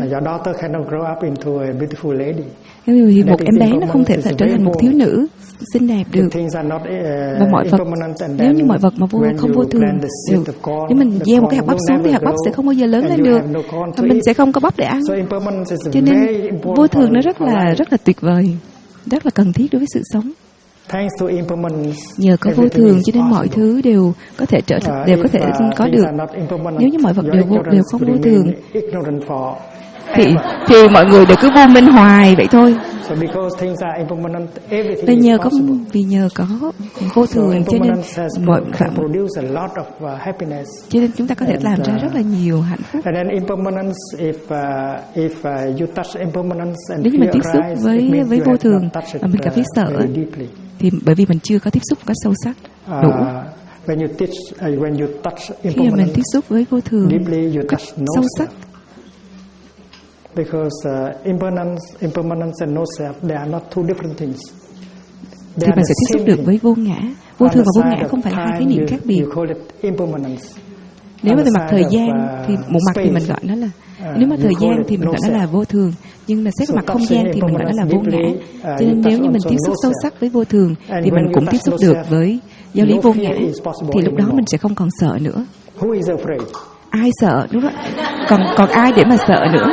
Thì một em bé nó không thể trở thành một thiếu nữ xinh đẹp được. Và mọi vật, nếu như mọi vật mà không vô thường đều, nếu mình gieo một cái hạt bắp xuống thì hạt bắp sẽ không bao giờ lớn lên được, và mình sẽ không có bắp để ăn. Cho nên vô thường nó rất là tuyệt vời, rất là cần thiết đối với sự sống. Nhờ có vô thường cho nên mọi thứ đều có thể có được. Nếu như mọi vật đều không vô thường thì mọi người đều cứ vô minh hoài vậy thôi. Vì nhờ có vô thường cho nên chúng ta có thể làm ra rất là nhiều hạnh phúc. Nếu như mình tiếp xúc với vô thường và mình cảm thấy sợ thì bởi vì mình chưa có tiếp xúc có sâu sắc đủ. Khi mà mình tiếp xúc với vô thường sâu sắc, impermanence and no self, they are not two different things. Thì mình sẽ tiếp xúc được với vô ngã. Vô thường và vô ngã không phải là hai khái niệm khác biệt. Nếu mà về mặt thời gian thì một mặt thì mình gọi nó là, nếu mà thời gian thì mình gọi nó là vô thường, nhưng mà xét mặt không gian thì mình gọi nó là vô ngã. Cho nên nếu như mình tiếp xúc sâu sắc với vô thường thì mình cũng tiếp xúc được với giáo lý vô ngã, thì lúc đó mình sẽ không còn sợ nữa. Ai sợ đúng không? Còn ai để mà sợ nữa?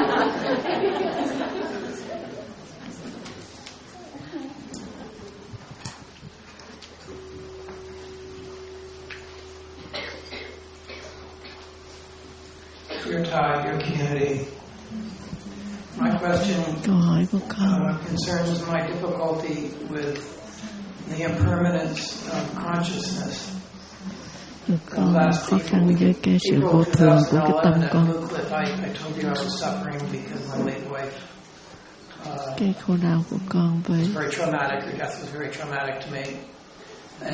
Your community. My question concerns my difficulty with the impermanence of consciousness. Con khó khăn với cái sự vô thường của cái tâm con. Cái khổ đau của con với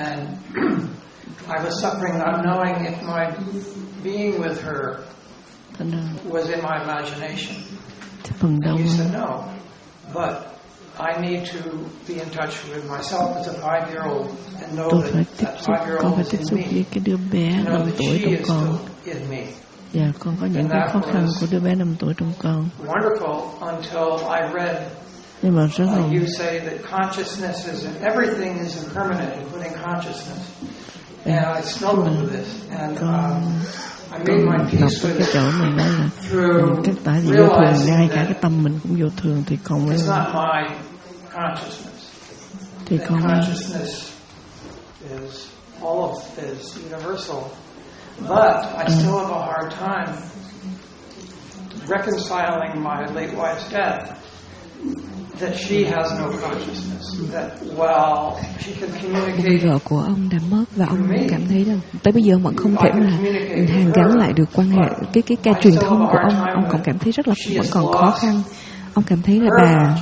I was suffering not knowing if my being with her was in my imagination. Phần đông. You said no, but I need to be in touch with myself as a 5-year-old and know that 5-year-old is in me. Với cái đứa bé 5 tuổi trong con. Dạ, con có những cái khó khăn của đứa bé 5 tuổi trong con. Wonderful until I read. Nhưng mà rất là. You say that consciousness is everything is impermanent, including consciousness. And I struggled with this, and I made my peace with it through realizing that it's not my consciousness. That consciousness is all of is universal, but I still have a hard time reconciling my late wife's death. That she has no consciousness. That she can communicate. Vợ của ông đã mất và ông cảm thấy rằng tới bây giờ ông vẫn không thể mà hàn gắn lại được quan hệ cái truyền thông của ông còn cảm thấy rất là vẫn còn khó khăn. Ông cảm thấy là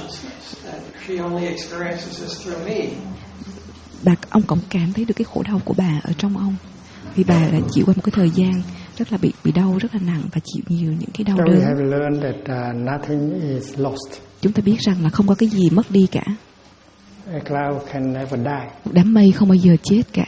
ông cũng cảm thấy được cái khổ đau của bà ở trong ông vì bà đã chịu qua một cái thời gian rất là bị đau rất là nặng và chịu nhiều những cái đau đớn. Chúng ta biết rằng là không có cái gì mất đi cả. A cloud can never die. Một đám mây không bao giờ chết cả.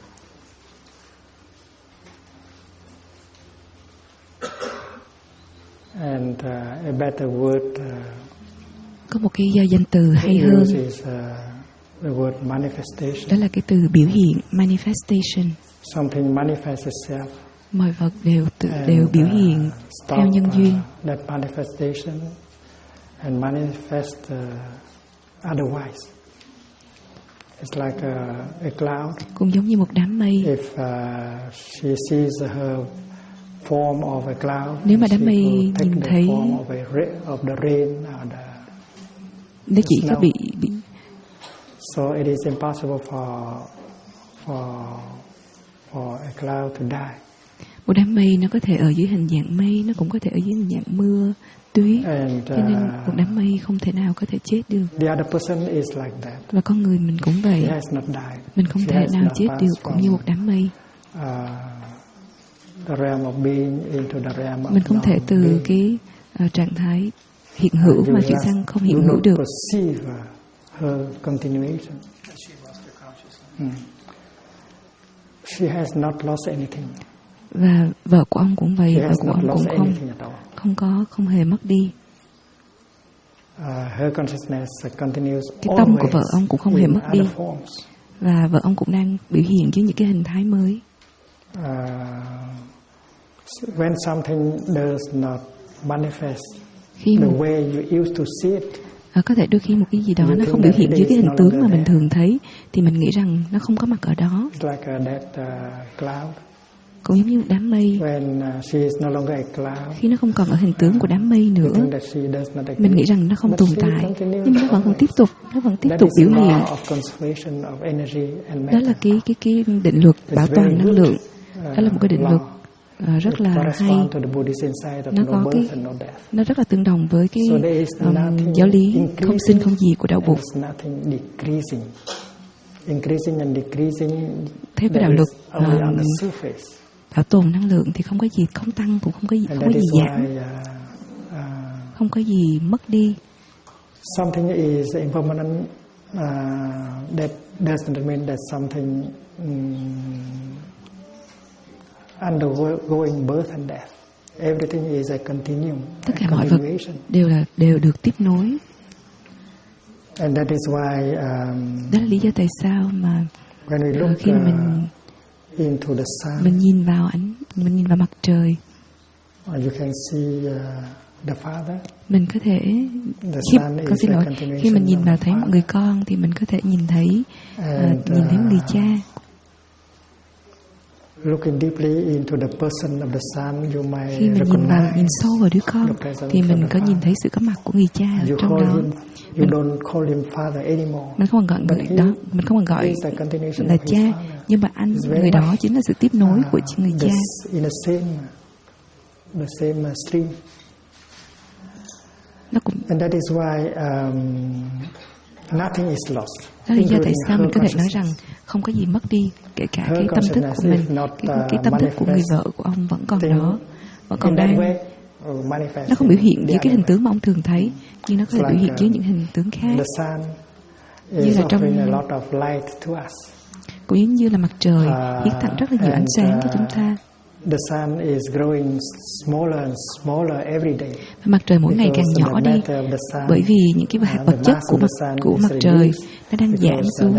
And a better word. Có một cái danh từ hay hơn. The word manifestation. Đó là cái từ biểu hiện, manifestation. Something manifests itself. Mọi vật đều biểu hiện theo nhân duyên. That manifestation and manifest otherwise. It's like a cloud. Cũng giống như một đám mây. If she sees her form of a cloud, nếu mà đám mây nhìn thấy of the rain or nó chỉ có bị so it is impossible for a cloud to die. Một đám mây nó có thể ở dưới hình dạng mây, nó cũng có thể ở dưới hình dạng mưa, tuyết. Cho nên một đám mây không thể nào có thể chết được. The other person is like that. Và con người mình cũng vậy. She has not died. Mình không thể nào chết được cũng như một đám mây. The realm of being into the realm of mình không thể từ cái trạng thái hiện hữu mà chuyển sang không hiện hữu được. Her continuation. She has not lost anything. Và vợ của ông cũng vậy, vợ của ông cũng không hề mất đi. Her consciousness continues. Cái tâm của vợ ông cũng không hề mất đi. Và vợ ông cũng đang biểu hiện dưới những cái hình thái mới. When something does not manifest the way you used to see it. Có thể đôi khi một cái gì đó nó không biểu hiện dưới cái hình tướng mà mình thường thấy thì mình nghĩ rằng nó không có mặt ở đó. Cũng giống như một đám mây. Khi nó không còn ở hình tướng của đám mây nữa, mình nghĩ rằng nó không tồn tại, nhưng nó vẫn còn tiếp tục biểu hiện. Đó là cái định luật bảo toàn năng lượng. Đó là một cái định luật rất là hay. Nó rất là tương đồng với cái giáo lý không sinh không diệt của đạo Bụt. Theo cái đạo luật bảo tồn năng lượng thì không có gì không tăng cũng không có gì giảm, không có gì mất đi. Something is impermanent. That doesn't mean that something undergoing birth and death. Everything is a continuum. Tất cả mọi vật đều được tiếp nối. And that is why. Đó là lý do tại sao mà khi into the sun, mình nhìn vào mặt trời, you can see the Father. Mình có thể khi mình nhìn vào thấy một người con thì mình có thể nhìn thấy người cha. Looking deeply into the person of the son, you might khi mình nhìn sâu vào đứa con thì mình có nhìn thấy sự có mặt của người cha ở trong đó. You don't call him father anymore. Mình không còn gọi người đó, mình không còn gọi là cha, nhưng mà người đó chính là sự tiếp nối của người cha. In the same stream. And that is why nothing is lost. Đó là lý do tại sao mình có thể nói rằng không có gì mất đi, kể cả cái tâm thức của mình, cái tâm thức của người vợ của ông vẫn còn đó, vẫn còn đang Nó không biểu hiện dưới cái hình tướng mà ông thường thấy, nhưng nó có thể biểu hiện dưới những hình tướng khác. Như là trong cũng giống như là mặt trời hiến tặng rất là nhiều ánh sáng cho chúng ta. The sun is growing smaller and smaller every day. Mặt trời mỗi ngày càng nhỏ đi, bởi vì những cái hạt vật chất của mặt trời nó đang giảm xuống.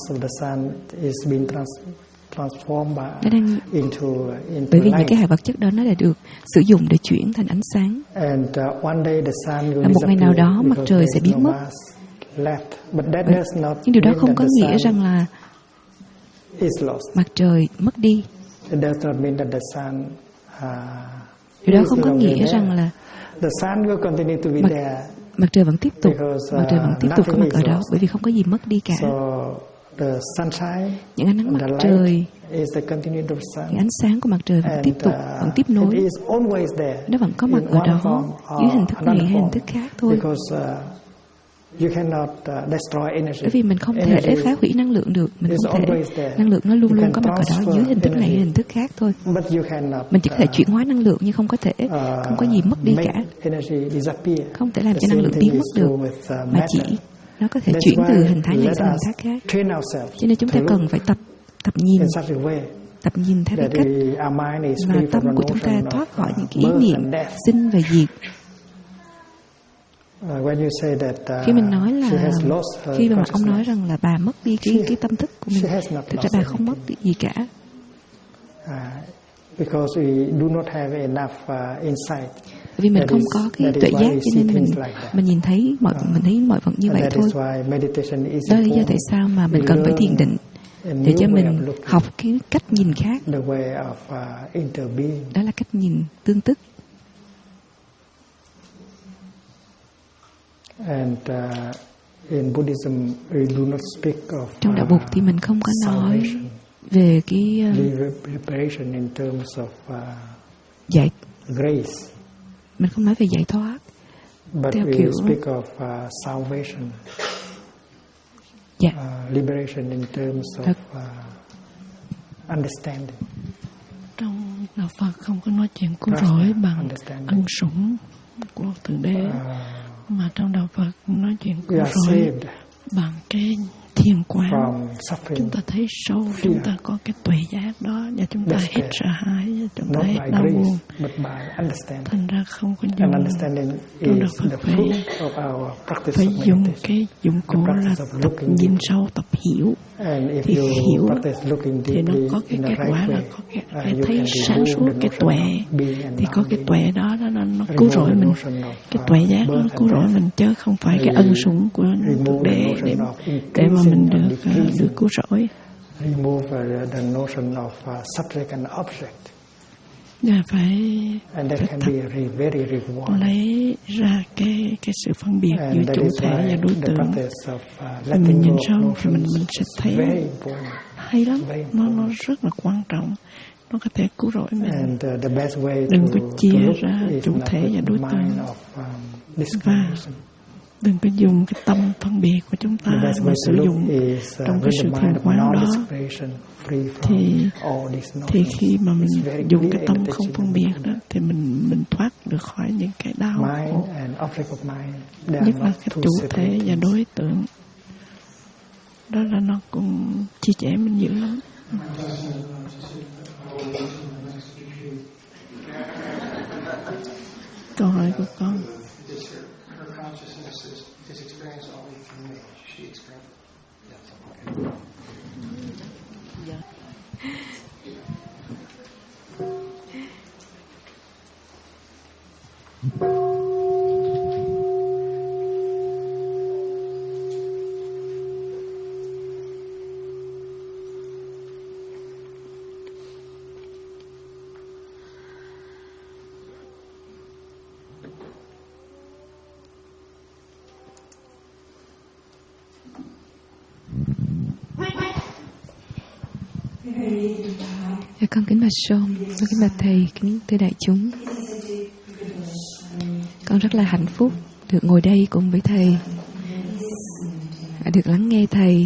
Bởi vì những cái hạt vật chất đó nó đã được sử dụng để chuyển thành ánh sáng. Và một ngày nào đó mặt trời sẽ biến mất. Nhưng điều đó không có nghĩa rằng là mặt trời mất đi. Điều đó không có nghĩa rằng là mặt trời vẫn tiếp tục có mặt ở đó, bởi vì không có gì mất đi cả. Những ánh nắng mặt trời, những ánh sáng của mặt trời vẫn tiếp nối. Nó vẫn có mặt ở đó dưới hình thức này hay hình thức khác thôi. Bởi vì mình không thể phá hủy năng lượng được, năng lượng nó luôn luôn có mặt ở đó dưới hình thức này hay hình thức khác thôi. Mình chỉ có thể chuyển hóa năng lượng nhưng không có gì mất đi cả. Không thể làm cho năng lượng biến mất được, mà chỉ nó có thể chuyển từ hình thái này sang hình thái khác. Cho nên chúng ta cần phải tập nhìn theo cái cách mà tâm của chúng ta thoát khỏi những cái ý niệm sinh và diệt. Khi mình nói là khi mà ông nói rằng là bà mất đi cái tâm thức của mình, thực ra bà không mất đi gì cả. Vì mình không có cái tuệ giác, cho nên mình nhìn thấy mọi vật như vậy thôi. Đó là lý do tại sao mà mình cần phải thiền định, để cho mình học cái cách nhìn khác. Đó là cách nhìn tương tức. Trong đạo Bụt thì mình không có nói về cái mình không nói về giải thoát theo kiểu liberation in terms of understanding. Trong đạo Phật không có nói chuyện cứu rỗi bằng ân sủng của Thượng Đế, mà trong đạo Phật nói chuyện cứu rỗi bằng cái thiền quán. Chúng ta thấy sâu, chúng ta có cái tuệ giác đó, và chúng ta hết sợ hãi, và chúng ta hết đau buồn. Thành ra không có dùng trong đạo Phật phải dùng cái dụng cụ là tập nhìn sâu, tập hiểu. Thì hiểu thì nó có cái kết quả là có cái thấy sáng suốt, cái tuệ. Thì có cái tuệ đó nó cứu rỗi mình, cái tuệ giác nó cứu rỗi mình, chứ không phải cái ân sủng của Thượng Đế để mà mình được cứu rỗi. Và phải lấy ra cái sự phân biệt giữa chủ thể và đối tượng. Mình nhìn sâu thì mình sẽ thấy hay lắm, nó rất là quan trọng, nó có thể cứu rỗi mình. Đừng có chia ra chủ thể và đối tượng, và đừng có dùng cái tâm phân biệt của chúng ta mà sử dụng trong cái sự thiền quán đó. Thì khi mà mình dùng cái tâm không phân biệt đó, thì mình thoát được khỏi những cái đau khổ, nhất là cái chủ thể và đối tượng. Đó là nó cũng chia sẻ mình dữ lắm. Câu hỏi của con. Con kính bạch Sôm, con kính bạch Thầy, kính thưa đại chúng. Con rất là hạnh phúc được ngồi đây cùng với Thầy, được lắng nghe Thầy.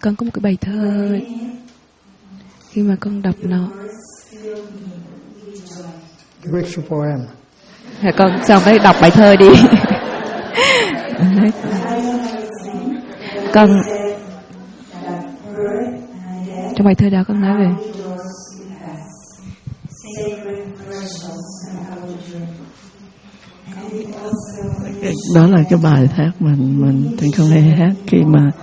Con có một cái bài thơ, khi mà con đọc nó. Which poem? Con xong cái đọc bài thơ đi. Con trong bài thơ đó con nói về đó là cái bài hát mình thường không hay hát khi mà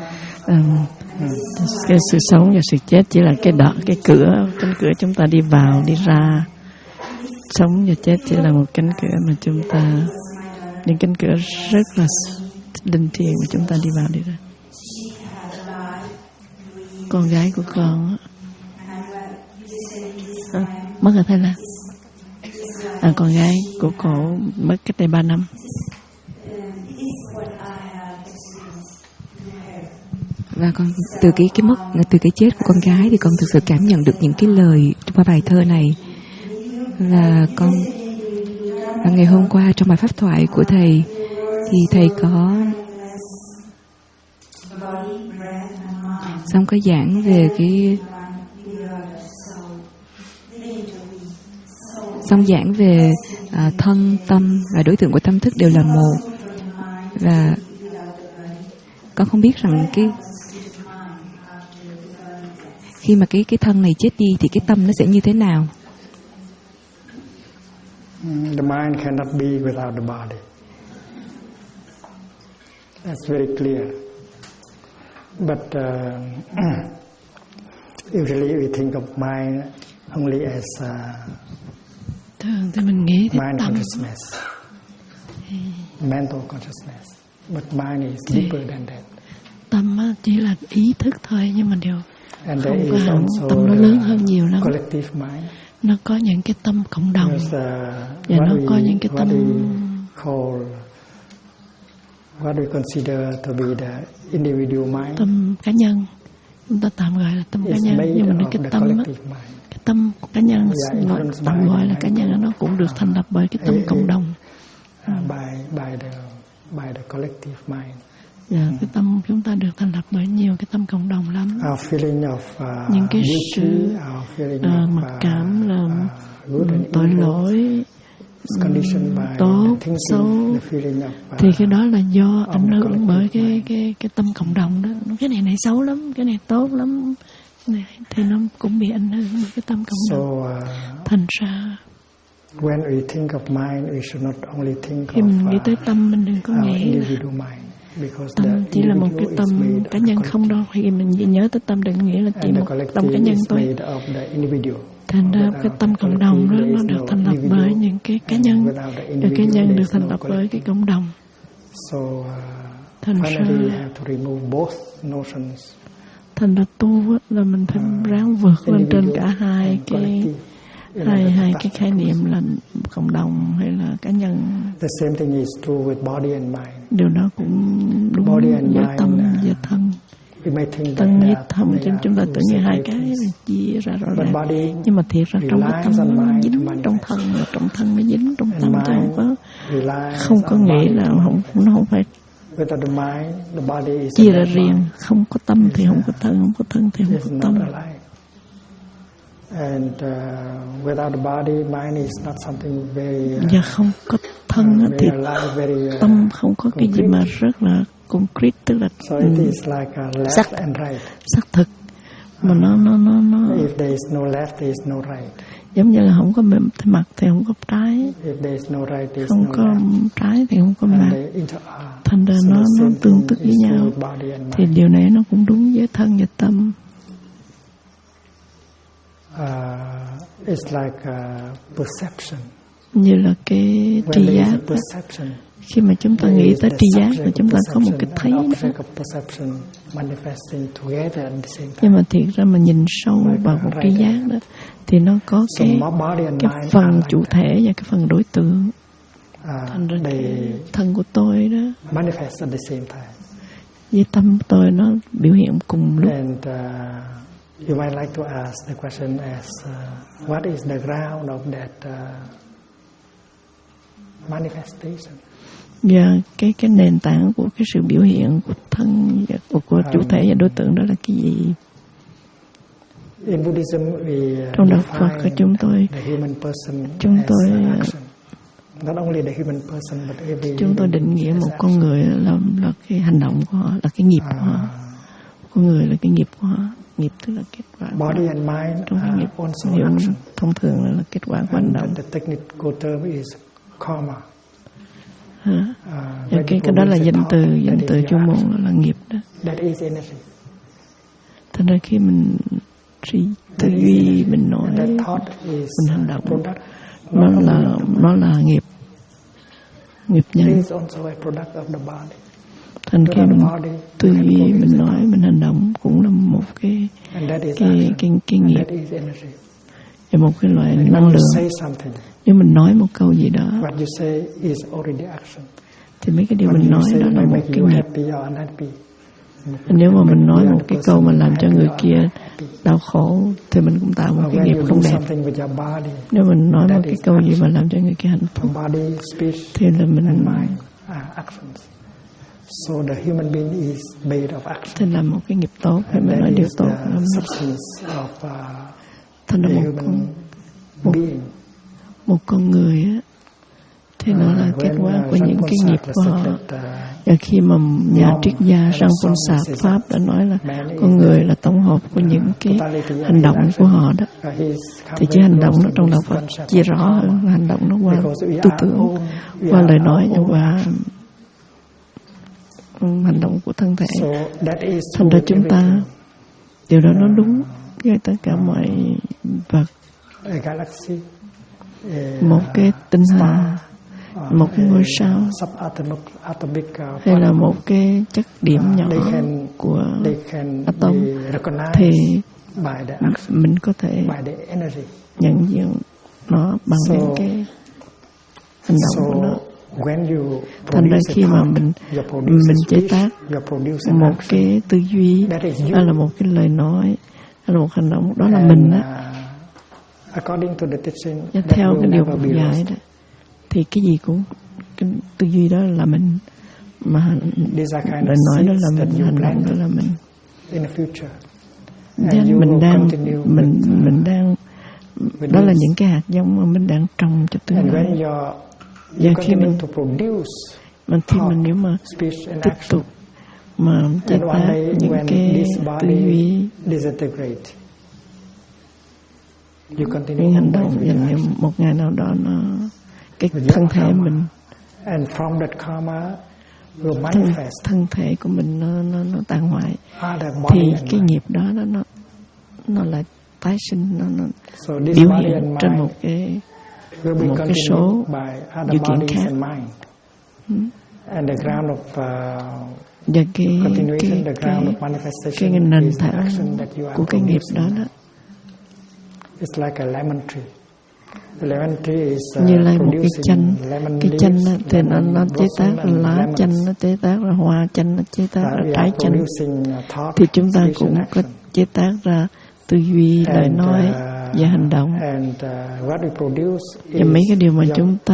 cái sự sống và sự chết chỉ là cái cánh cửa chúng ta đi vào đi ra. Sống và chết chỉ là một cánh cửa mà chúng ta, những cánh cửa rất là linh thiêng mà chúng ta đi vào đi ra. Con gái của con mất ở Thái Lan. Con gái của cổ mất cách đây 3 năm. Và con từ cái chết của con gái thì con thực sự cảm nhận được những cái lời qua bài thơ này. Là con ngày hôm qua trong bài pháp thoại của thầy thì thầy có xong có giảng về thân, tâm và đối tượng của tâm thức đều là một. Và con không biết rằng khi mà cái thân này chết đi thì cái tâm nó sẽ như thế nào. The mind cannot be without the body. That's very clear. But usually we think of mind only as thường thì mình nghĩ đến mind tâm, consciousness, mental consciousness. But mind is deeper than that. Tâm chỉ là ý thức thôi, nhưng mà And không there có is hẳn, also tâm nó lớn hơn nhiều lắm. Collective mind. Nó có những cái tâm cộng đồng, và nó có những cái tâm what we consider to be the individual mind. Tâm cá nhân, chúng ta tạm gọi là tâm cá nhân, nhưng mà cái tâm cá nhân tạm gọi là cá nhân, nó cũng được thành lập bởi cái tâm cộng đồng. By the collective mind. Cái tâm chúng ta được thành lập bởi nhiều cái tâm cộng đồng lắm. Những cái sự mặc cảm là tội lỗi, tốt, xấu, thì cái đó là do ảnh hưởng bởi cái tâm cộng đồng đó. Cái này xấu lắm, cái này tốt lắm, thì nó cũng bị ảnh hưởng bởi cái tâm cộng đồng. Thành ra when we think of mind, we should not only think khi mình nghĩ tới tâm, mình đừng có nghĩ là tâm chỉ là một cái tâm cá nhân không đâu. Khi mình nhớ tới tâm, đừng nghĩ là chỉ một tâm cá nhân thôi. Thành ra cái tâm cộng đồng đó nó được thành lập bởi những cái cá nhân, và cá nhân được thành lập bởi cái cộng đồng. Thành ra tu là mình phải ráng vượt lên trên cả hai cái khái niệm là cộng đồng hay là cá nhân. The same thing is true with body and mind. Điều đó cũng đúng với tâm và thân. Thân với tâm, chúng ta tưởng như hai cái là chia ra rõ ràng, nhưng mà thiệt ra trong cái tâm nó dính trong thân, và trong thân mới dính trong tâm, chứ không có nghĩa là nó không phải chia ra riêng. Không có tâm thì không có thân, không có thân thì không có tâm. And without the body, mind is not something very. Và không có thân thì tâm không có cái gì mà rất là concrete, tức là xác thực. Mà nó if there is no left, there is no right. Giống như là không có mặt thì không có trái, không có trái thì không có mặt. Thành ra nó tương tức với nhau. Thì điều này nó cũng đúng với thân và tâm. It's like a perception. Như là cái tri giác đó. Khi mà chúng ta nghĩ tới tri giác là chúng ta có một cái thấy đó. Nhưng mà thiệt ra mà nhìn sâu vào một tri giác đó thì nó có cái phần chủ thể và cái phần đối tượng. Thành ra cái thân của tôi đó với tâm tôi nó biểu hiện cùng lúc. You might like to ask the question as what is the ground of that manifestation? Và cái nền tảng của cái sự biểu hiện của thân của chủ thể và đối tượng đó là cái gì? Trong đạo Phật của chúng tôi định nghĩa một con người là cái hành động của họ, là cái nghiệp của họ. Con người là cái nghiệp của họ. Nghiệp tức là kết quả. Trong cái nghiệp hiểu thông thường là kết quả của hành động. Và cái đó là danh từ chuyên môn là nghiệp đó. Thành ra khi mình tư duy, mình nói, mình hành động, nó là nghiệp nhân. Thành khi mình tư duy, mình nói, mình hành động cũng là một cái nghiệp, và một cái loại năng lượng. Nếu mình nói một câu gì đó, thì mấy cái điều mình nói đó là một cái nghiệp. Nếu mà mình nói một cái câu mà làm cho người kia đau khổ, thì mình cũng tạo một cái nghiệp không đẹp. Nếu mình nói một cái câu gì mà làm cho người kia hạnh phúc, thì là mình thì là một cái nghiệp tốt, hay mình nói điều tốt. Thành ra một con người á, thì nó là kết quả của những cái nghiệp của họ. Và khi mà nhà triết gia Jean-Paul Pháp đã nói là con người là tổng hợp của những cái hành động của họ đó, thì chữ hành động nó trong đạo Phật chia rõ hơn là hành động nó qua tư tưởng, qua lời nói và qua hành động của thân thể. Thành ra chúng ta, điều đó nó đúng với tất cả mọi vật. Một cái tinh hà, một cái ngôi sao, hay là một cái chất điểm nhỏ của atom, thì mình có thể nhận diện nó bằng những cái hành động của nó. Thành ra khi mà mình chế tác một cái tư duy, hay là một cái lời nói, hay là một hành động, đó là mình á. Và theo cái điều Phật dạy đó, thì cái gì cũng, cái tư duy đó là mình, mà lời nói đó là mình, hành động đó là mình. Mình đang đó là những cái hạt giống mà mình đang trồng cho tương lai. Và khi mình nếu mà tiếp tục mà chế tác những cái tư duy, những hành động dành cho một ngày nào đó, nó cái thân thể mình, thân thể của mình nó tàn hoại, thì cái nghiệp đó nó lại tái sinh, nó biểu hiện trên một cái số điều kiện khác. Và cái nền tảng của cái nghiệp đó như là một cái chanh thì nó chế tác ra lá chanh, nó chế tác ra hoa chanh, nó chế tác ra trái chanh. Thì chúng ta cũng có chế tác ra tư duy, lời nói và hành động. Và mấy cái điều mà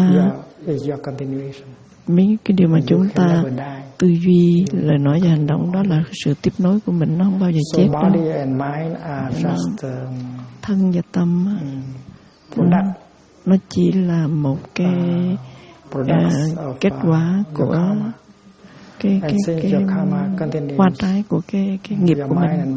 chúng ta tư duy, lời nói và hành động, đó là sự tiếp nối của mình, nó không bao giờ chết đâu. Thân và tâm nó chỉ là một cái kết quả của cái hoa trái của cái nghiệp của mình.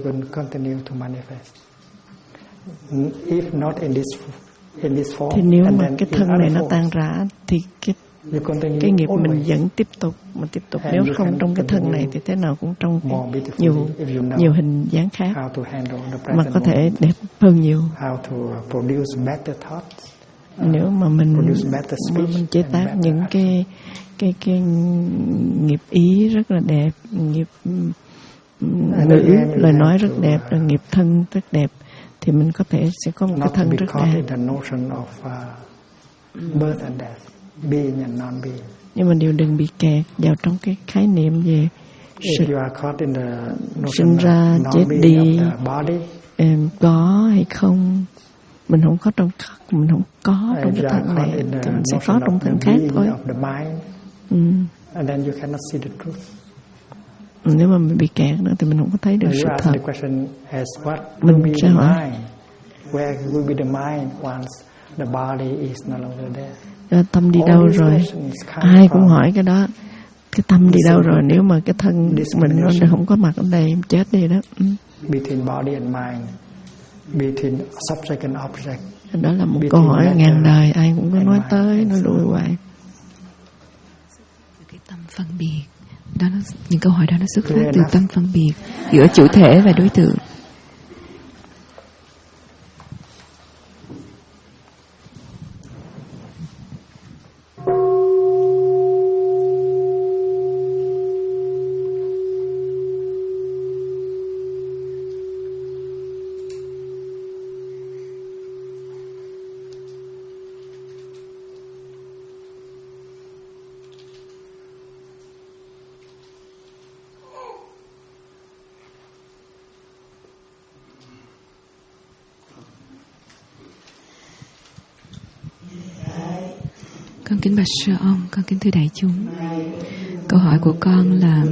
Thì nếu mà cái thân này nó tan rã, thì cái nghiệp mình vẫn tiếp tục. Nếu không trong cái thân này thì thế nào cũng trong nhiều hình dáng khác, mà có thể đẹp hơn nhiều. Nếu mà mình chế tác những cái nghiệp ý rất là đẹp, nghiệp ngữ, lời nói rất đẹp, là nghiệp thân rất đẹp, thì mình có thể sẽ có một cái thân rất đẹp. Nhưng mà đừng bị kẹt vào trong cái khái niệm về sinh ra, chết đi, có hay không. Mình không có trong cái thân này, thì mình sẽ có trong thân khác thôi. And then you cannot see the truth. Nếu mà mình bị kẹt nữa thì mình không có thấy được sự thật. Mình sẽ hỏi where will be the mind once the body is no longer there. Tâm đi đâu rồi? Ai cũng hỏi cái đó. Cái tâm đi đâu rồi nếu mà cái thân mình nó không có mặt ở đây, chết đi đó. Between body and mind, between subject and object. Đó là một câu hỏi ngàn đời, ai cũng có nói tới, nói lui hoài. Cái tâm phân biệt, đó nó, những câu hỏi đó nó xuất phát từ tâm phân biệt giữa chủ thể và đối tượng. Con kính bạch sư ông, con kính thưa đại chúng. Câu hỏi của con là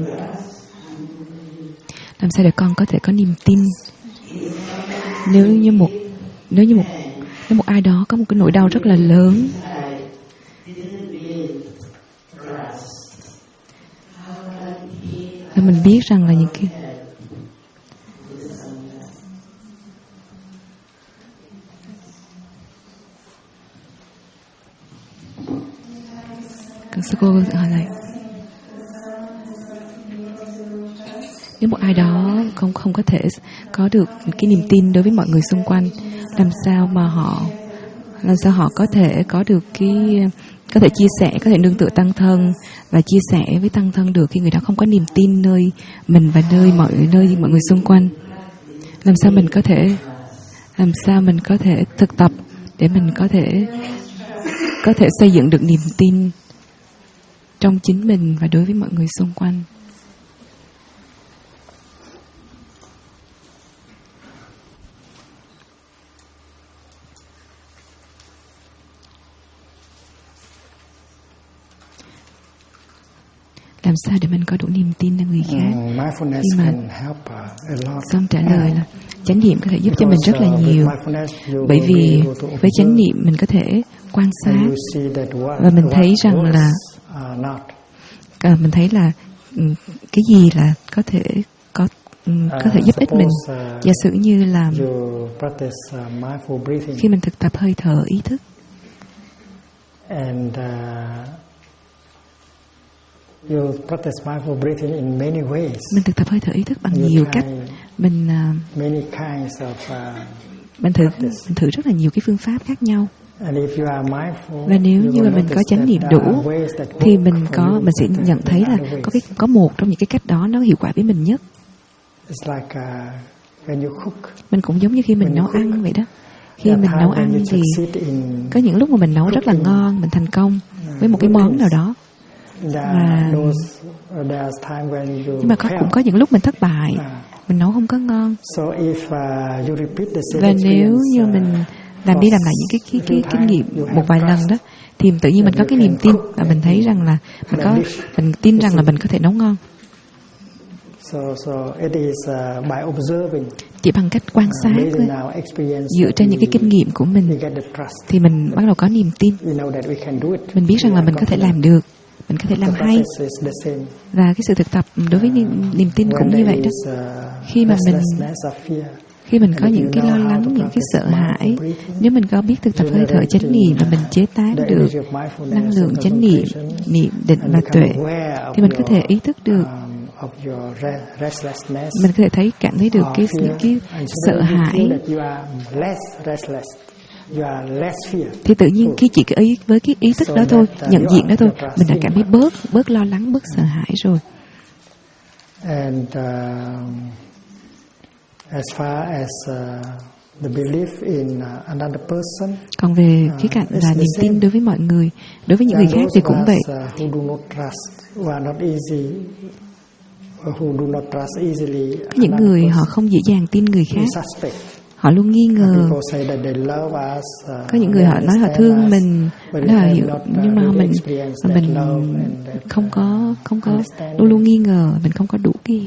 làm sao để con có thể có niềm tin nếu một ai đó có một cái nỗi đau rất là lớn, và mình biết rằng là những cái sư cô hỏi lại, nếu một ai đó không có thể có được cái niềm tin đối với mọi người xung quanh, làm sao họ có thể có được có thể chia sẻ, có thể nương tựa tăng thân và chia sẻ với tăng thân được khi người đó không có niềm tin nơi mình và nơi mọi người xung quanh. Làm sao mình có thể thực tập để mình có thể xây dựng được niềm tin trong chính mình và đối với mọi người xung quanh. Làm sao để mình có đủ niềm tin ở người khác? Khi mà xong trả lời là chánh niệm có thể giúp cho mình rất là nhiều, bởi vì với chánh niệm mình có thể quan sát và mình thấy rằng là cái gì là có thể giúp ích mình. Giả sử như là khi mình thực tập hơi thở ý thức, mình thực tập hơi thở ý thức bằng nhiều cách. Mình thử rất là nhiều cái phương pháp khác nhau. Và nếu như mà mình có chánh niệm đủ thì mình sẽ nhận thấy là có một trong những cái cách đó nó hiệu quả với mình nhất. Mình cũng giống như khi mình nấu ăn vậy đó. Khi mình nấu ăn thì có những lúc mà mình nấu rất là ngon, mình thành công với một cái món nào đó. Nhưng mà cũng có những lúc mình thất bại, mình nấu không có ngon. Và nếu như mình làm đi làm lại những cái kinh nghiệm một vài lần đó, thì tự nhiên mình có cái niềm tin và mình thấy rằng là mình tin rằng là mình có thể nấu ngon. Chỉ bằng cách quan sát thôi, dựa trên những cái kinh nghiệm của mình thì mình bắt đầu có niềm tin. Mình biết rằng là mình có thể làm được, mình có thể làm hay. Và cái sự thực tập đối với niềm tin cũng như vậy đó. Khi mình có những cái lo lắng, những cái sợ hãi, nếu mình có biết thực tập hơi thở chánh niệm và mình chế tác được năng lượng chánh niệm, niệm định và tuệ, thì mình có thể ý thức được, mình có thể cảm thấy được những cái sợ hãi. Thì tự nhiên khi chỉ với cái ý thức đó thôi, nhận diện đó thôi, mình đã cảm thấy bớt lo lắng, bớt sợ hãi rồi. As far as the belief in another person, còn về khía cạnh là niềm tin đối với mọi người, đối với những người khác thì cũng vậy. Who do not trust easily. Có những người họ không dễ dàng tin người khác, Họ luôn nghi ngờ. Có những người họ nói họ thương mình, đó là hiểu, nhưng mà mình không có luôn luôn nghi ngờ, mình không có đủ cái.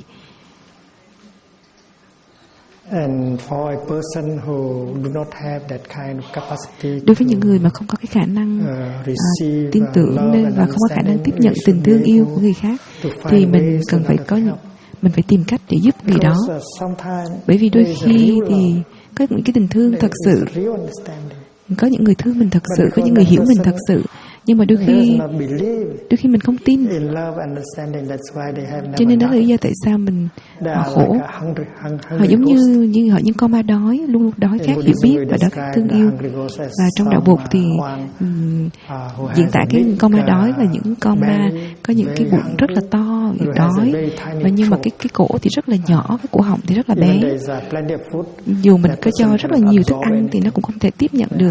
Đối với những người mà không có cái khả năng tin tưởng và không có khả năng tiếp nhận tình thương yêu của người khác, thì mình cần phải mình phải tìm cách để giúp người đó. Bởi vì đôi khi thì có những cái tình thương thật sự, có những người thương mình thật sự, có những người hiểu mình thật sự, nhưng mà đôi khi mình không tin. Cho nên đó là lý do tại sao họ khổ. Họ giống như những con ma đói, luôn luôn đói khát hiểu biết và đói khát thương yêu. Và trong đạo Bụt thì diễn tả cái con ma đói là những con ma có những cái bụng rất là to, đói, và nhưng mà cái cổ thì rất là nhỏ, cái cổ họng thì rất là bé. Dù mình có cho rất là nhiều thức ăn thì nó cũng không thể tiếp nhận được.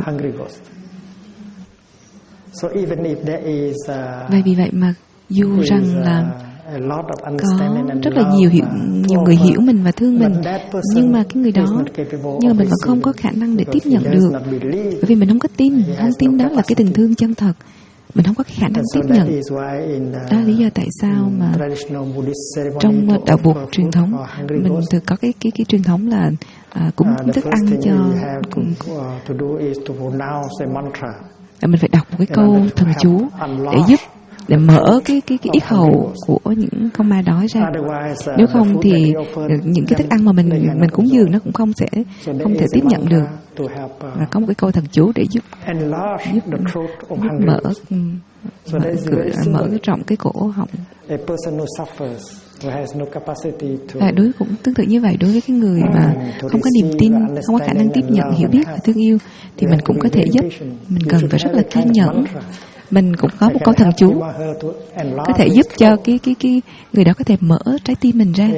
Và vì vậy mà dù rằng là có rất là nhiều người hiểu mình và thương mình, nhưng mà cái người đó, nhưng mà mình vẫn không có khả năng để tiếp nhận được, bởi vì mình không có tin đó là cái tình thương chân thật. Mình không có khả năng tiếp nhận. Đó là lý do tại sao mà trong đạo Bụt truyền thống mình thường có cái truyền thống là cúng thức ăn cho. Mình phải đọc một cái câu thần chú để mở cái yết hầu của những con ma đói ra. Nếu không thì những cái thức ăn mà mình cúng dường nó cũng không thể tiếp nhận được. Và có một cái câu thần chú để giúp mở rộng cái cổ họng. Và cũng tương tự như vậy, đối với cái người mà không có niềm tin, không có khả năng tiếp nhận, hiểu biết và thương yêu, thì mình cũng có thể giúp. Mình cần phải rất là kiên nhẫn. Mình cũng có một câu thần chú có thể giúp cho cái người đó có thể mở trái tim mình ra.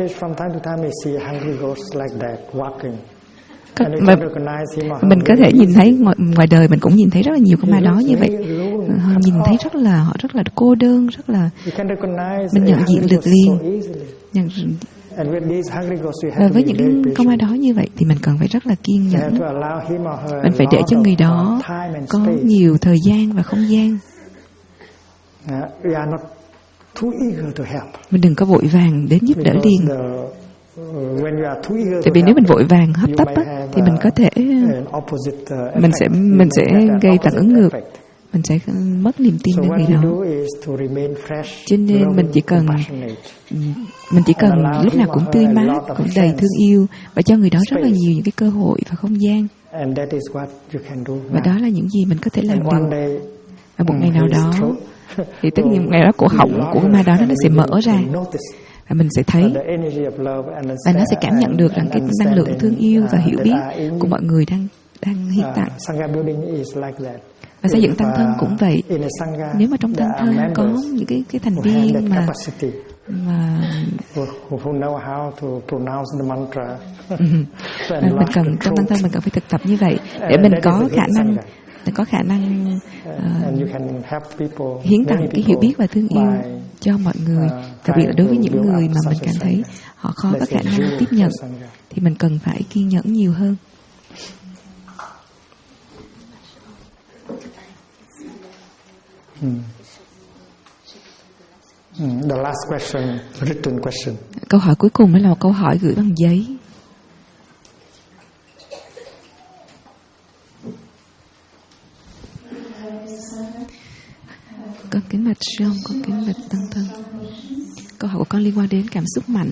Mình có thể nhìn thấy ngoài đời, mình cũng nhìn thấy rất là nhiều con ma đói như vậy. Nhìn thấy họ rất là cô đơn, rất là mình nhận diện được liền. Và với những con ma đói như vậy thì mình cần phải rất là kiên nhẫn. Mình phải để cho người đó có nhiều thời gian và không gian. Mình đừng có vội vàng đến giúp đỡ liền. Tại vì nếu mình vội vàng hấp tấp thì mình có thể mình sẽ gây phản ứng ngược. Mình sẽ mất niềm tin với người đó. Cho nên mình chỉ cần lúc nào cũng tươi mát, cũng đầy thương yêu và cho người đó rất là nhiều những cái cơ hội và không gian. Và đó là những gì mình có thể làm được. Và một ngày nào đó thì tất nhiên một ngày đó cổ họng của con ma đó nó sẽ mở ra. Và mình sẽ thấy và nó sẽ cảm nhận được là cái năng lượng thương yêu và hiểu biết của mọi người đang hiện tại. Và xây dựng tăng thân cũng vậy. Nếu mà trong tăng thân có những cái thành viên mà mình cần trong tăng thân mình cần phải thực tập như vậy để mình có khả năng hiến tặng cái hiểu biết và thương yêu cho mọi người, đặc biệt là đối với những người mà mình cảm thấy họ khó có khả năng tiếp nhận, thì mình cần phải kiên nhẫn nhiều hơn. The last question, written question. Câu hỏi cuối cùng đó là một câu hỏi gửi bằng giấy. Con kính bạch sư ông, con kính bạch tăng thân. Câu hỏi của con liên quan đến cảm xúc mạnh.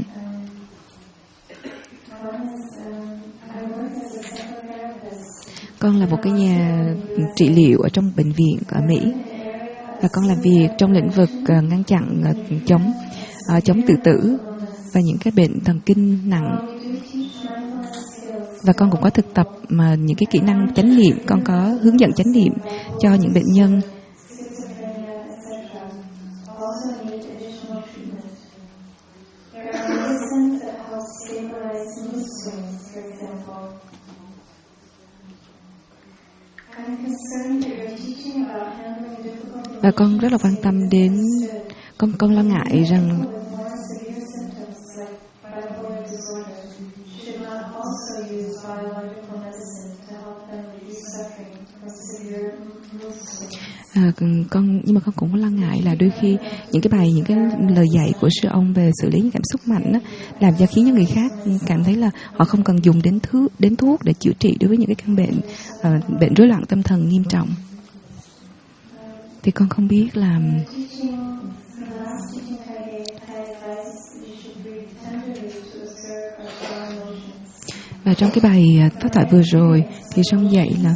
Con là một cái nhà trị liệu ở trong bệnh viện ở Mỹ. Và con làm việc trong lĩnh vực ngăn chặn chống tự tử và những cái bệnh thần kinh nặng. Và con cũng có thực tập mà những cái kỹ năng chánh niệm, con có hướng dẫn chánh niệm cho những bệnh nhân. Và con rất là quan tâm đến, con lo ngại rằng nhưng mà con cũng lo ngại là đôi khi những cái lời dạy của sư ông về xử lý những cảm xúc mạnh đó, làm cho khiến cho người khác cảm thấy là họ không cần dùng đến thuốc để chữa trị đối với những cái căn bệnh rối loạn tâm thần nghiêm trọng. Thì con không biết là và trong cái bài pháp thoại vừa rồi thì Song dạy là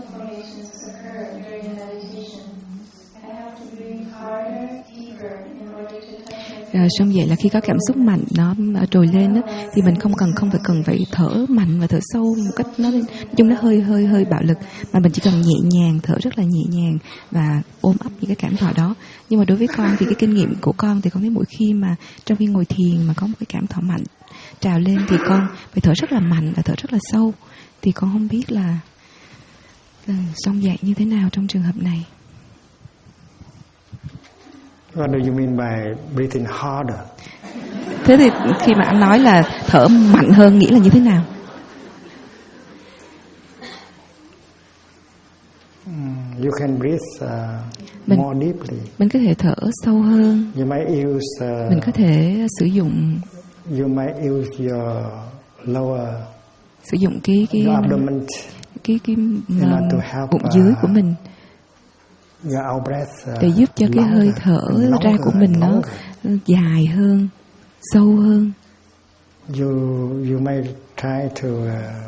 Song dạy là khi có cảm xúc mạnh nó trồi lên á, thì mình không phải cần phải thở mạnh và thở sâu một cách nói chung nó hơi bạo lực, mà mình chỉ cần nhẹ nhàng, thở rất là nhẹ nhàng và ôm ấp những cái cảm thọ đó. Nhưng mà đối với con thì cái kinh nghiệm của con thì con thấy mỗi khi mà trong khi ngồi thiền mà có một cái cảm thọ mạnh trào lên thì con phải thở rất là mạnh và thở rất là sâu. Thì con không biết là Song dạy như thế nào trong trường hợp này. What do you mean by breathing harder? Thế thì khi mà anh nói là thở mạnh hơn nghĩa là như thế nào? You can breathe more deeply. Mình có thể thở sâu hơn. You might use. Mình có thể sử dụng. You might use your lower. Sử dụng cái abdomen. Cái bụng dưới của mình. Để giúp cho cái hơi thở ra của mình nó dài hơn, sâu hơn. You may try to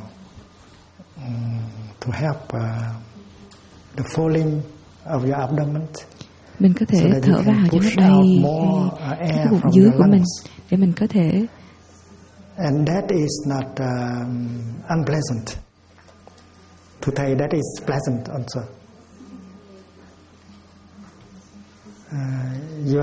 help the falling of your abdomen. Mình có thể thở vào cho nó đầy cái bụng dưới của mình để mình có thể. And that is not unpleasant. To thầy that is pleasant also. You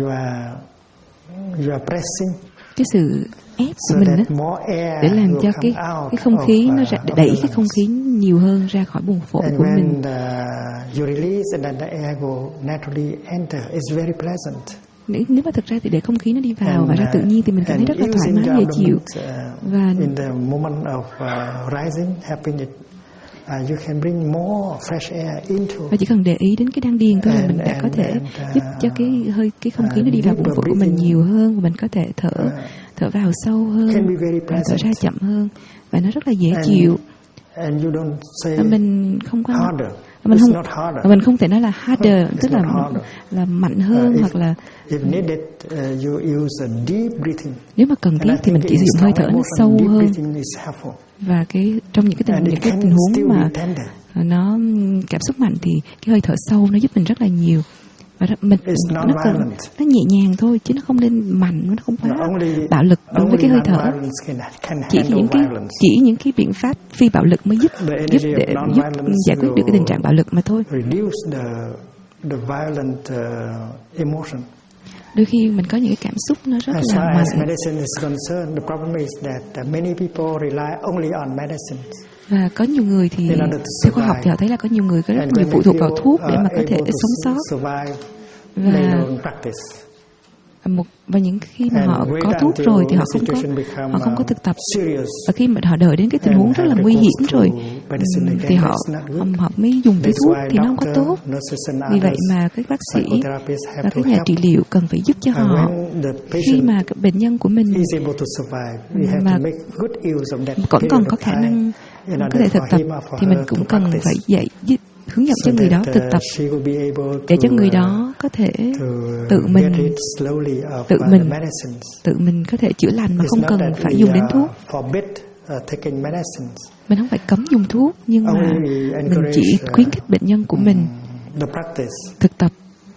are pressing cái sự ép của mình đó, để làm cho cái không khí nó để đẩy cái không khí nhiều hơn ra khỏi buồng phổi của mình. You release and then the air will naturally enter. It's very pleasant. Nếu mà thực ra thì để không khí nó đi vào và ra tự nhiên thì mình cảm thấy rất là thoải mái, dễ chịu. Và in the moment of rising, helping it. You can bring more fresh air into. Và chỉ cần để ý đến cái đan điền thôi là mình đã có thể giúp cho cái không khí nó đi vào bụng phổi của mình nhiều hơn, và mình có thể thở vào sâu hơn, và thở ra chậm hơn, và nó rất là dễ chịu. Và mình không có mình không thể nói là harder, tức là mạnh hơn, hoặc là nếu mà cần thiết thì mình chỉ sử dụng hơi thở nó sâu hơn. Và trong những cái tình huống mà nó cảm xúc mạnh thì cái hơi thở sâu nó giúp mình rất là nhiều. Và nó nhẹ nhàng thôi, chứ nó không nên mạnh, nó không quá bạo lực đối với cái hơi thở. Chỉ những cái biện pháp phi bạo lực mới giúp giải quyết được cái tình trạng bạo lực mà thôi. Đôi khi mình có những cái cảm xúc nó rất là mạnh. Và có nhiều người thì theo khoa học thì họ thấy là có nhiều người có rất nhiều phụ thuộc vào thuốc để mà có thể sống sót. Và những khi mà họ có thuốc rồi thì họ không có thực tập. Và khi mà họ đợi đến cái tình huống rất là nguy hiểm rồi thì họ mới dùng tới thuốc thì nó không có tốt. Vì vậy mà các bác sĩ và các nhà trị liệu cần phải giúp cho họ, khi mà bệnh nhân của mình mà vẫn còn có khả năng có thể thực tập thì mình cũng cần phải hướng dẫn cho người đó thực tập để cho người đó có thể tự mình có thể chữa lành mà không cần phải dùng đến thuốc. Mình không phải cấm dùng thuốc, nhưng mà mình chỉ khuyến khích bệnh nhân của mình thực tập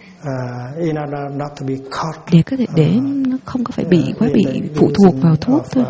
để có thể để nó không có phải bị phụ thuộc vào thuốc thôi.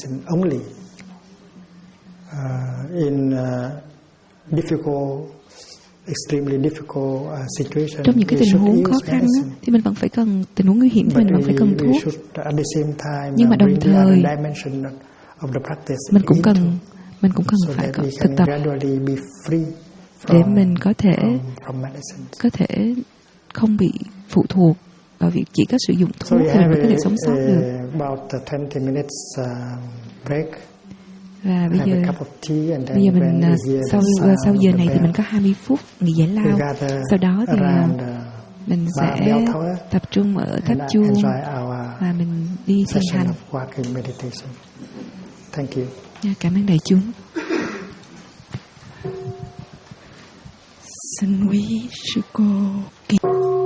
Trong những cái tình huống khó khăn á, thì mình vẫn phải cần, tình huống nguy hiểm thì mình vẫn phải cần thuốc. Nhưng mà đồng thời mình cũng cần phải thực tập để mình có thể không bị phụ thuộc vào việc chỉ có sử dụng thuốc thì mình có thể sống sót được. Và bây giờ mình sau giờ này thì mình có 20 phút nghỉ giải lao. Sau đó thì mình sẽ tập trung ở tháp chuông và mình đi thiền hành. Cảm ơn đại chúng. Xin quý sư cô.